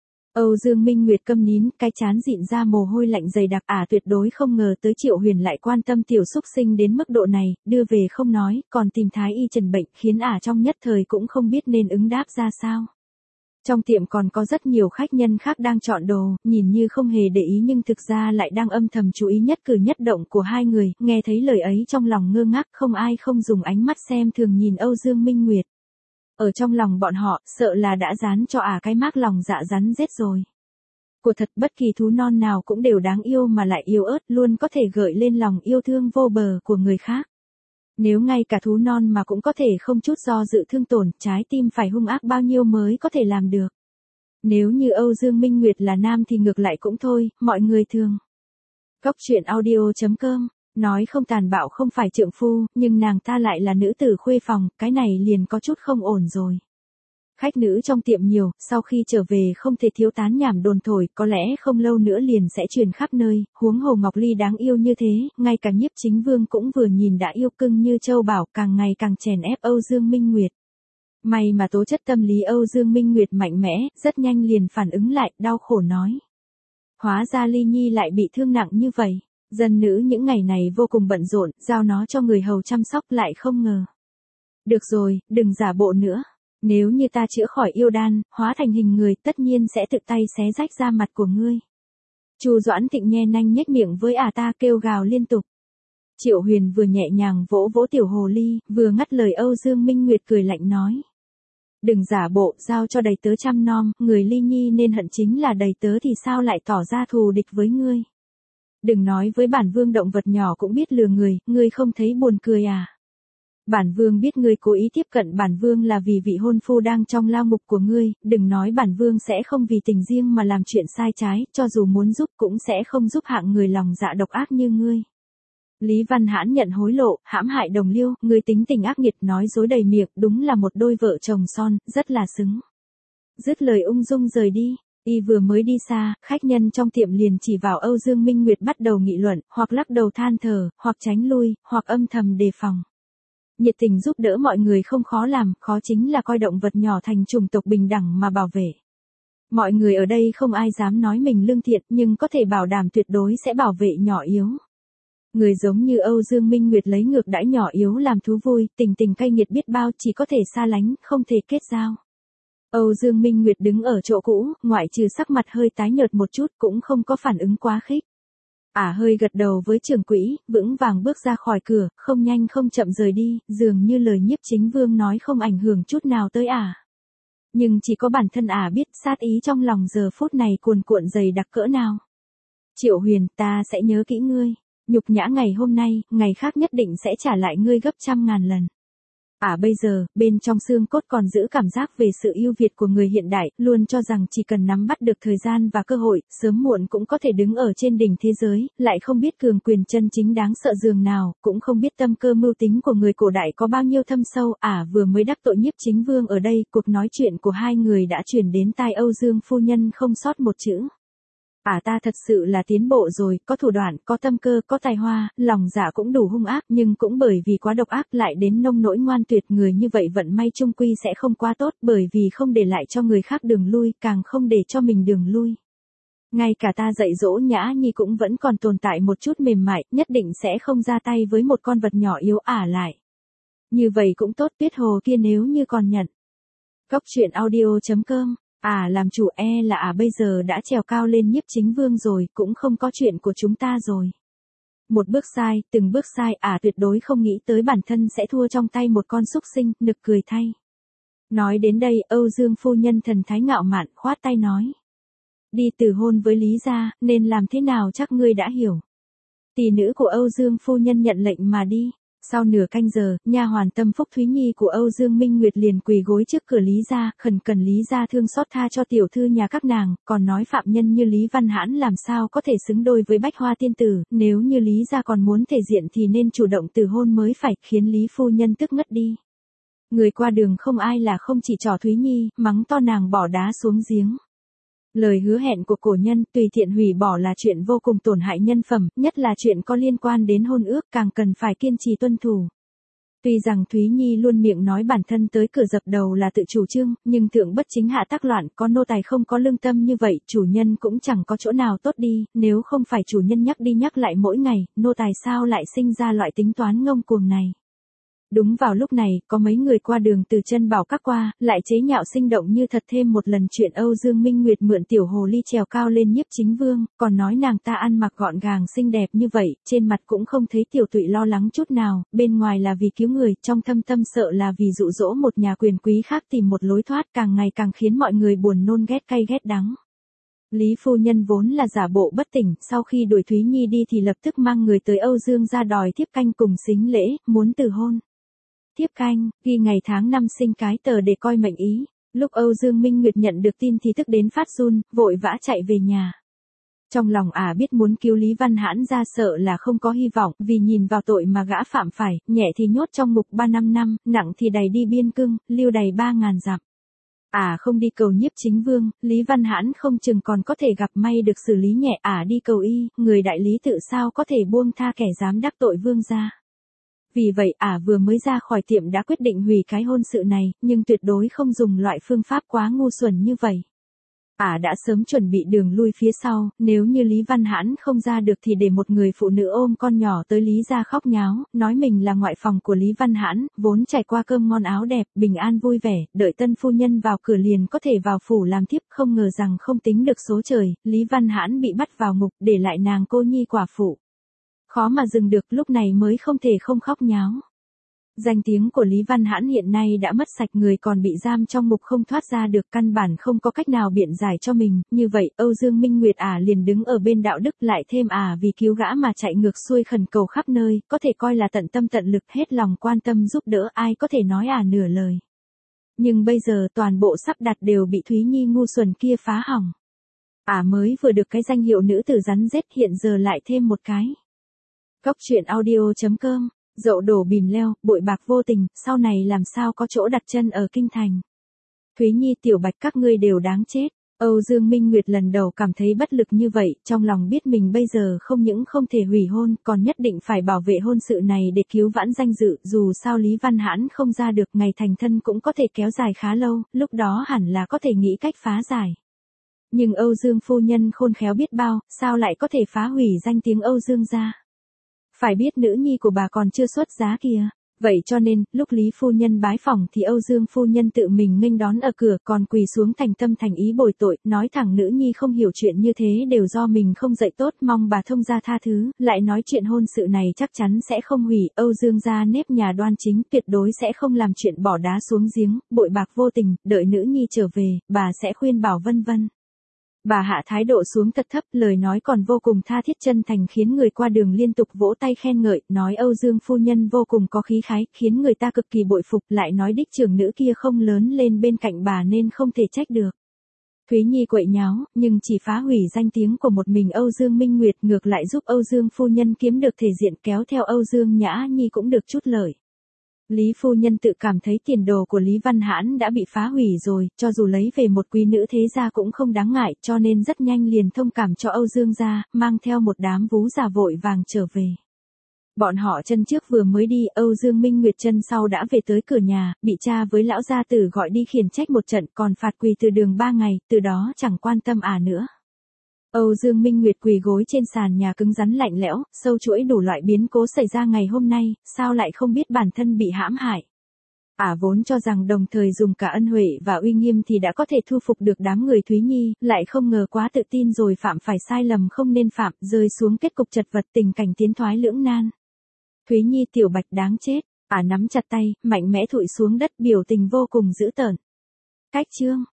Âu Dương Minh Nguyệt câm nín, cái trán dịn ra mồ hôi lạnh dày đặc. Tuyệt đối không ngờ tới Triệu Huyền lại quan tâm tiểu xúc sinh đến mức độ này, đưa về không nói, còn tìm thái y trần bệnh, khiến trong nhất thời cũng không biết nên ứng đáp ra sao. Trong tiệm còn có rất nhiều khách nhân khác đang chọn đồ, nhìn như không hề để ý nhưng thực ra lại đang âm thầm chú ý nhất cử nhất động của hai người, nghe thấy lời ấy trong lòng ngơ ngác, không ai không dùng ánh mắt xem thường nhìn Âu Dương Minh Nguyệt. Ở trong lòng bọn họ, sợ là đã dán cho cái mác lòng dạ rắn rết rồi. Của thật, bất kỳ thú non nào cũng đều đáng yêu mà lại yếu ớt, luôn có thể gợi lên lòng yêu thương vô bờ của người khác. Nếu ngay cả thú non mà cũng có thể không chút do dự thương tổn, trái tim phải hung ác bao nhiêu mới có thể làm được. Nếu như Âu Dương Minh Nguyệt là nam thì ngược lại cũng thôi, mọi người thường. Cóc truyện audio.com Nói không tàn bạo không phải trượng phu, nhưng nàng ta lại là nữ tử khuê phòng, cái này liền có chút không ổn rồi. Khách nữ trong tiệm nhiều, sau khi trở về không thể thiếu tán nhảm đồn thổi, có lẽ không lâu nữa liền sẽ truyền khắp nơi, huống hồ Ngọc Ly đáng yêu như thế, ngay cả Nhiếp Chính Vương cũng vừa nhìn đã yêu cưng như châu bảo, càng ngày càng chèn ép Âu Dương Minh Nguyệt. May mà tố chất tâm lý Âu Dương Minh Nguyệt mạnh mẽ, rất nhanh liền phản ứng lại, đau khổ nói. Hóa ra Ly Nhi lại bị thương nặng như vậy. Dân nữ những ngày này vô cùng bận rộn, giao nó cho người hầu chăm sóc lại không ngờ. Được rồi, đừng giả bộ nữa. Nếu như ta chữa khỏi yêu đan, hóa thành hình người, tất nhiên sẽ tự tay xé rách da mặt của ngươi. Chu Doãn Thịnh nhe nanh nhếch miệng với ta kêu gào liên tục. Triệu Huyền vừa nhẹ nhàng vỗ vỗ tiểu hồ ly, vừa ngắt lời Âu Dương Minh Nguyệt cười lạnh nói. Đừng giả bộ, giao cho đầy tớ chăm nom, người Ly Nhi nên hận chính là đầy tớ thì sao lại tỏ ra thù địch với ngươi. Đừng nói với bản vương động vật nhỏ cũng biết lừa người, ngươi không thấy buồn cười à. Bản vương biết ngươi cố ý tiếp cận bản vương là vì vị hôn phu đang trong lao ngục của ngươi, đừng nói bản vương sẽ không vì tình riêng mà làm chuyện sai trái, cho dù muốn giúp cũng sẽ không giúp hạng người lòng dạ độc ác như ngươi. Lý Văn Hãn nhận hối lộ, hãm hại đồng liêu, ngươi tính tình ác nghiệt nói dối đầy miệng, đúng là một đôi vợ chồng son, rất là xứng. Dứt lời ung dung rời đi. Y vừa mới đi xa, khách nhân trong tiệm liền chỉ vào Âu Dương Minh Nguyệt bắt đầu nghị luận, hoặc lắc đầu than thở, hoặc tránh lui, hoặc âm thầm đề phòng. Nhiệt tình giúp đỡ mọi người không khó làm, khó chính là coi động vật nhỏ thành chủng tộc bình đẳng mà bảo vệ. Mọi người ở đây không ai dám nói mình lương thiện, nhưng có thể bảo đảm tuyệt đối sẽ bảo vệ nhỏ yếu. Người giống như Âu Dương Minh Nguyệt lấy ngược đãi nhỏ yếu làm thú vui, tình tình cay nghiệt biết bao, chỉ có thể xa lánh, không thể kết giao. Âu Dương Minh Nguyệt đứng ở chỗ cũ, ngoại trừ sắc mặt hơi tái nhợt một chút cũng không có phản ứng quá khích. Hơi gật đầu với trưởng quỹ, vững vàng bước ra khỏi cửa, không nhanh không chậm rời đi, dường như lời Nhiếp Chính Vương nói không ảnh hưởng chút nào tới Nhưng chỉ có bản thân biết sát ý trong lòng giờ phút này cuồn cuộn dày đặc cỡ nào. Triệu Huyền, ta sẽ nhớ kỹ ngươi. Nhục nhã ngày hôm nay, ngày khác nhất định sẽ trả lại ngươi gấp trăm ngàn lần. Bây giờ, bên trong xương cốt còn giữ cảm giác về sự ưu việt của người hiện đại, luôn cho rằng chỉ cần nắm bắt được thời gian và cơ hội, sớm muộn cũng có thể đứng ở trên đỉnh thế giới, lại không biết cường quyền chân chính đáng sợ dường nào, cũng không biết tâm cơ mưu tính của người cổ đại có bao nhiêu thâm sâu. Vừa mới đắc tội Nhiếp Chính Vương ở đây, cuộc nói chuyện của hai người đã truyền đến tai Âu Dương phu nhân không sót một chữ. Ta thật sự là tiến bộ rồi, có thủ đoạn, có tâm cơ, có tài hoa, lòng dạ cũng đủ hung ác, nhưng cũng bởi vì quá độc ác lại đến nông nỗi ngoan tuyệt, người như vậy vận may chung quy sẽ không quá tốt, bởi vì không để lại cho người khác đường lui, càng không để cho mình đường lui. Ngay cả ta dạy dỗ Nhã Nhi cũng vẫn còn tồn tại một chút mềm mại, nhất định sẽ không ra tay với một con vật nhỏ yếu lại. Như vậy cũng tốt, Tuyết Hồ kia nếu như còn nhận. Cốc truyện audio.com làm chủ là bây giờ đã trèo cao lên Nhiếp Chính Vương rồi, cũng không có chuyện của chúng ta rồi. Một bước sai, từng bước sai, tuyệt đối không nghĩ tới bản thân sẽ thua trong tay một con súc sinh, nực cười thay. Nói đến đây, Âu Dương phu nhân thần thái ngạo mạn, khoát tay nói. Đi từ hôn với Lý gia, nên làm thế nào chắc ngươi đã hiểu. Tỷ nữ của Âu Dương phu nhân nhận lệnh mà đi. Sau nửa canh giờ, nha hoàn Tâm Phúc Thúy Nhi của Âu Dương Minh Nguyệt liền quỳ gối trước cửa Lý gia, khẩn cần Lý gia thương xót tha cho tiểu thư nhà các nàng, còn nói phạm nhân như Lý Văn Hãn làm sao có thể xứng đôi với Bách Hoa tiên tử, nếu như Lý gia còn muốn thể diện thì nên chủ động từ hôn mới phải, khiến Lý phu nhân tức ngất đi. Người qua đường không ai là không chỉ trỏ Thúy Nhi, mắng to nàng bỏ đá xuống giếng. Lời hứa hẹn của cổ nhân tùy tiện hủy bỏ là chuyện vô cùng tổn hại nhân phẩm, nhất là chuyện có liên quan đến hôn ước càng cần phải kiên trì tuân thủ. Tuy rằng Thúy Nhi luôn miệng nói bản thân tới cửa dập đầu là tự chủ trương, nhưng thượng bất chính hạ tác loạn, có nô tài không có lương tâm như vậy, chủ nhân cũng chẳng có chỗ nào tốt đi, nếu không phải chủ nhân nhắc đi nhắc lại mỗi ngày, nô tài sao lại sinh ra loại tính toán ngông cuồng này. Đúng vào lúc này, có mấy người qua đường từ chân bảo các qua, lại chế nhạo sinh động như thật thêm một lần chuyện Âu Dương Minh Nguyệt mượn tiểu hồ ly trèo cao lên Nhiếp Chính Vương, còn nói nàng ta ăn mặc gọn gàng xinh đẹp như vậy, trên mặt cũng không thấy tiểu tụy lo lắng chút nào, bên ngoài là vì cứu người, trong thâm tâm sợ là vì dụ dỗ một nhà quyền quý khác tìm một lối thoát, càng ngày càng khiến mọi người buồn nôn ghét cay ghét đắng. Lý phu nhân vốn là giả bộ bất tỉnh, sau khi đuổi Thúy Nhi đi thì lập tức mang người tới Âu Dương ra đòi thiếp canh cùng sính lễ, muốn từ hôn. Thiếp canh, ghi ngày tháng năm sinh cái tờ để coi mệnh ý. Lúc Âu Dương Minh Nguyệt nhận được tin thì tức đến phát run, vội vã chạy về nhà. Trong lòng biết muốn cứu Lý Văn Hãn ra sợ là không có hy vọng, vì nhìn vào tội mà gã phạm phải, nhẹ thì nhốt trong ngục 3-5 năm, nặng thì đày đi biên cương, lưu đày 3.000 dặm. Không đi cầu Nhiếp Chính Vương, Lý Văn Hãn không chừng còn có thể gặp may được xử lý nhẹ. Đi cầu y, người đại lý tự sao có thể buông tha kẻ dám đắc tội vương gia. Vì vậy vừa mới ra khỏi tiệm đã quyết định hủy cái hôn sự này, nhưng tuyệt đối không dùng loại phương pháp quá ngu xuẩn như vậy. Đã sớm chuẩn bị đường lui phía sau, nếu như Lý Văn Hãn không ra được thì để một người phụ nữ ôm con nhỏ tới Lý gia khóc nháo, nói mình là ngoại phòng của Lý Văn Hãn, vốn trải qua cơm ngon áo đẹp, bình an vui vẻ, đợi tân phu nhân vào cửa liền có thể vào phủ làm thiếp, không ngờ rằng không tính được số trời, Lý Văn Hãn bị bắt vào ngục, để lại nàng cô nhi quả phụ. Khó mà dừng được, lúc này mới không thể không khóc nháo. Danh tiếng của Lý Văn Hãn hiện nay đã mất sạch, người còn bị giam trong ngục không thoát ra được, căn bản không có cách nào biện giải cho mình, như vậy Âu Dương Minh Nguyệt liền đứng ở bên đạo đức, lại thêm vì cứu gã mà chạy ngược xuôi khẩn cầu khắp nơi, có thể coi là tận tâm tận lực, hết lòng quan tâm giúp đỡ, ai có thể nói nửa lời. Nhưng bây giờ toàn bộ sắp đặt đều bị Thúy Nhi ngu xuẩn kia phá hỏng. Mới vừa được cái danh hiệu nữ tử rắn rết, hiện giờ lại thêm một cái. Cóc truyện audio.com. Dậu đổ bìm leo, bội bạc vô tình, sau này làm sao có chỗ đặt chân ở kinh thành. Thúy Nhi, Tiểu Bạch các ngươi đều đáng chết. Âu Dương Minh Nguyệt lần đầu cảm thấy bất lực như vậy, trong lòng biết mình bây giờ không những không thể hủy hôn, còn nhất định phải bảo vệ hôn sự này để cứu vãn danh dự, dù sao Lý Văn Hãn không ra được, ngày thành thân cũng có thể kéo dài khá lâu, lúc đó hẳn là có thể nghĩ cách phá giải. Nhưng Âu Dương phu nhân khôn khéo biết bao, sao lại có thể phá hủy danh tiếng Âu Dương gia. Phải biết nữ nhi của bà còn chưa xuất giá kìa. Vậy cho nên, lúc Lý phu nhân bái phỏng thì Âu Dương phu nhân tự mình nghênh đón ở cửa, còn quỳ xuống thành tâm thành ý bồi tội, nói thẳng nữ nhi không hiểu chuyện như thế đều do mình không dạy tốt, mong bà thông gia tha thứ, lại nói chuyện hôn sự này chắc chắn sẽ không hủy, Âu Dương gia nếp nhà đoan chính, tuyệt đối sẽ không làm chuyện bỏ đá xuống giếng, bội bạc vô tình, đợi nữ nhi trở về, bà sẽ khuyên bảo vân vân. Bà hạ thái độ xuống thật thấp, lời nói còn vô cùng tha thiết chân thành, khiến người qua đường liên tục vỗ tay khen ngợi, nói Âu Dương phu nhân vô cùng có khí khái, khiến người ta cực kỳ bội phục, lại nói đích trưởng nữ kia không lớn lên bên cạnh bà nên không thể trách được. Thúy Nhi quậy nháo, nhưng chỉ phá hủy danh tiếng của một mình Âu Dương Minh Nguyệt, ngược lại giúp Âu Dương phu nhân kiếm được thể diện, kéo theo Âu Dương Nhã Nhi cũng được chút lợi. Lý phu nhân tự cảm thấy tiền đồ của Lý Văn Hãn đã bị phá hủy rồi, cho dù lấy về một quý nữ thế gia cũng không đáng ngại, cho nên rất nhanh liền thông cảm cho Âu Dương gia, mang theo một đám vú già vội vàng trở về. Bọn họ chân trước vừa mới đi, Âu Dương Minh Nguyệt chân sau đã về tới cửa nhà, bị cha với lão gia tử gọi đi khiển trách một trận, còn phạt quỳ từ đường 3 ngày, từ đó chẳng quan tâm nữa. Âu Dương Minh Nguyệt quỳ gối trên sàn nhà cứng rắn lạnh lẽo, sâu chuỗi đủ loại biến cố xảy ra ngày hôm nay, sao lại không biết bản thân bị hãm hại. Vốn cho rằng đồng thời dùng cả ân huệ và uy nghiêm thì đã có thể thu phục được đám người Thúy Nhi, lại không ngờ quá tự tin rồi phạm phải sai lầm không nên phạm, rơi xuống kết cục chật vật, tình cảnh tiến thoái lưỡng nan. Thúy Nhi, Tiểu Bạch đáng chết. Nắm chặt tay, mạnh mẽ thụi xuống đất, biểu tình vô cùng dữ tợn. Cách chương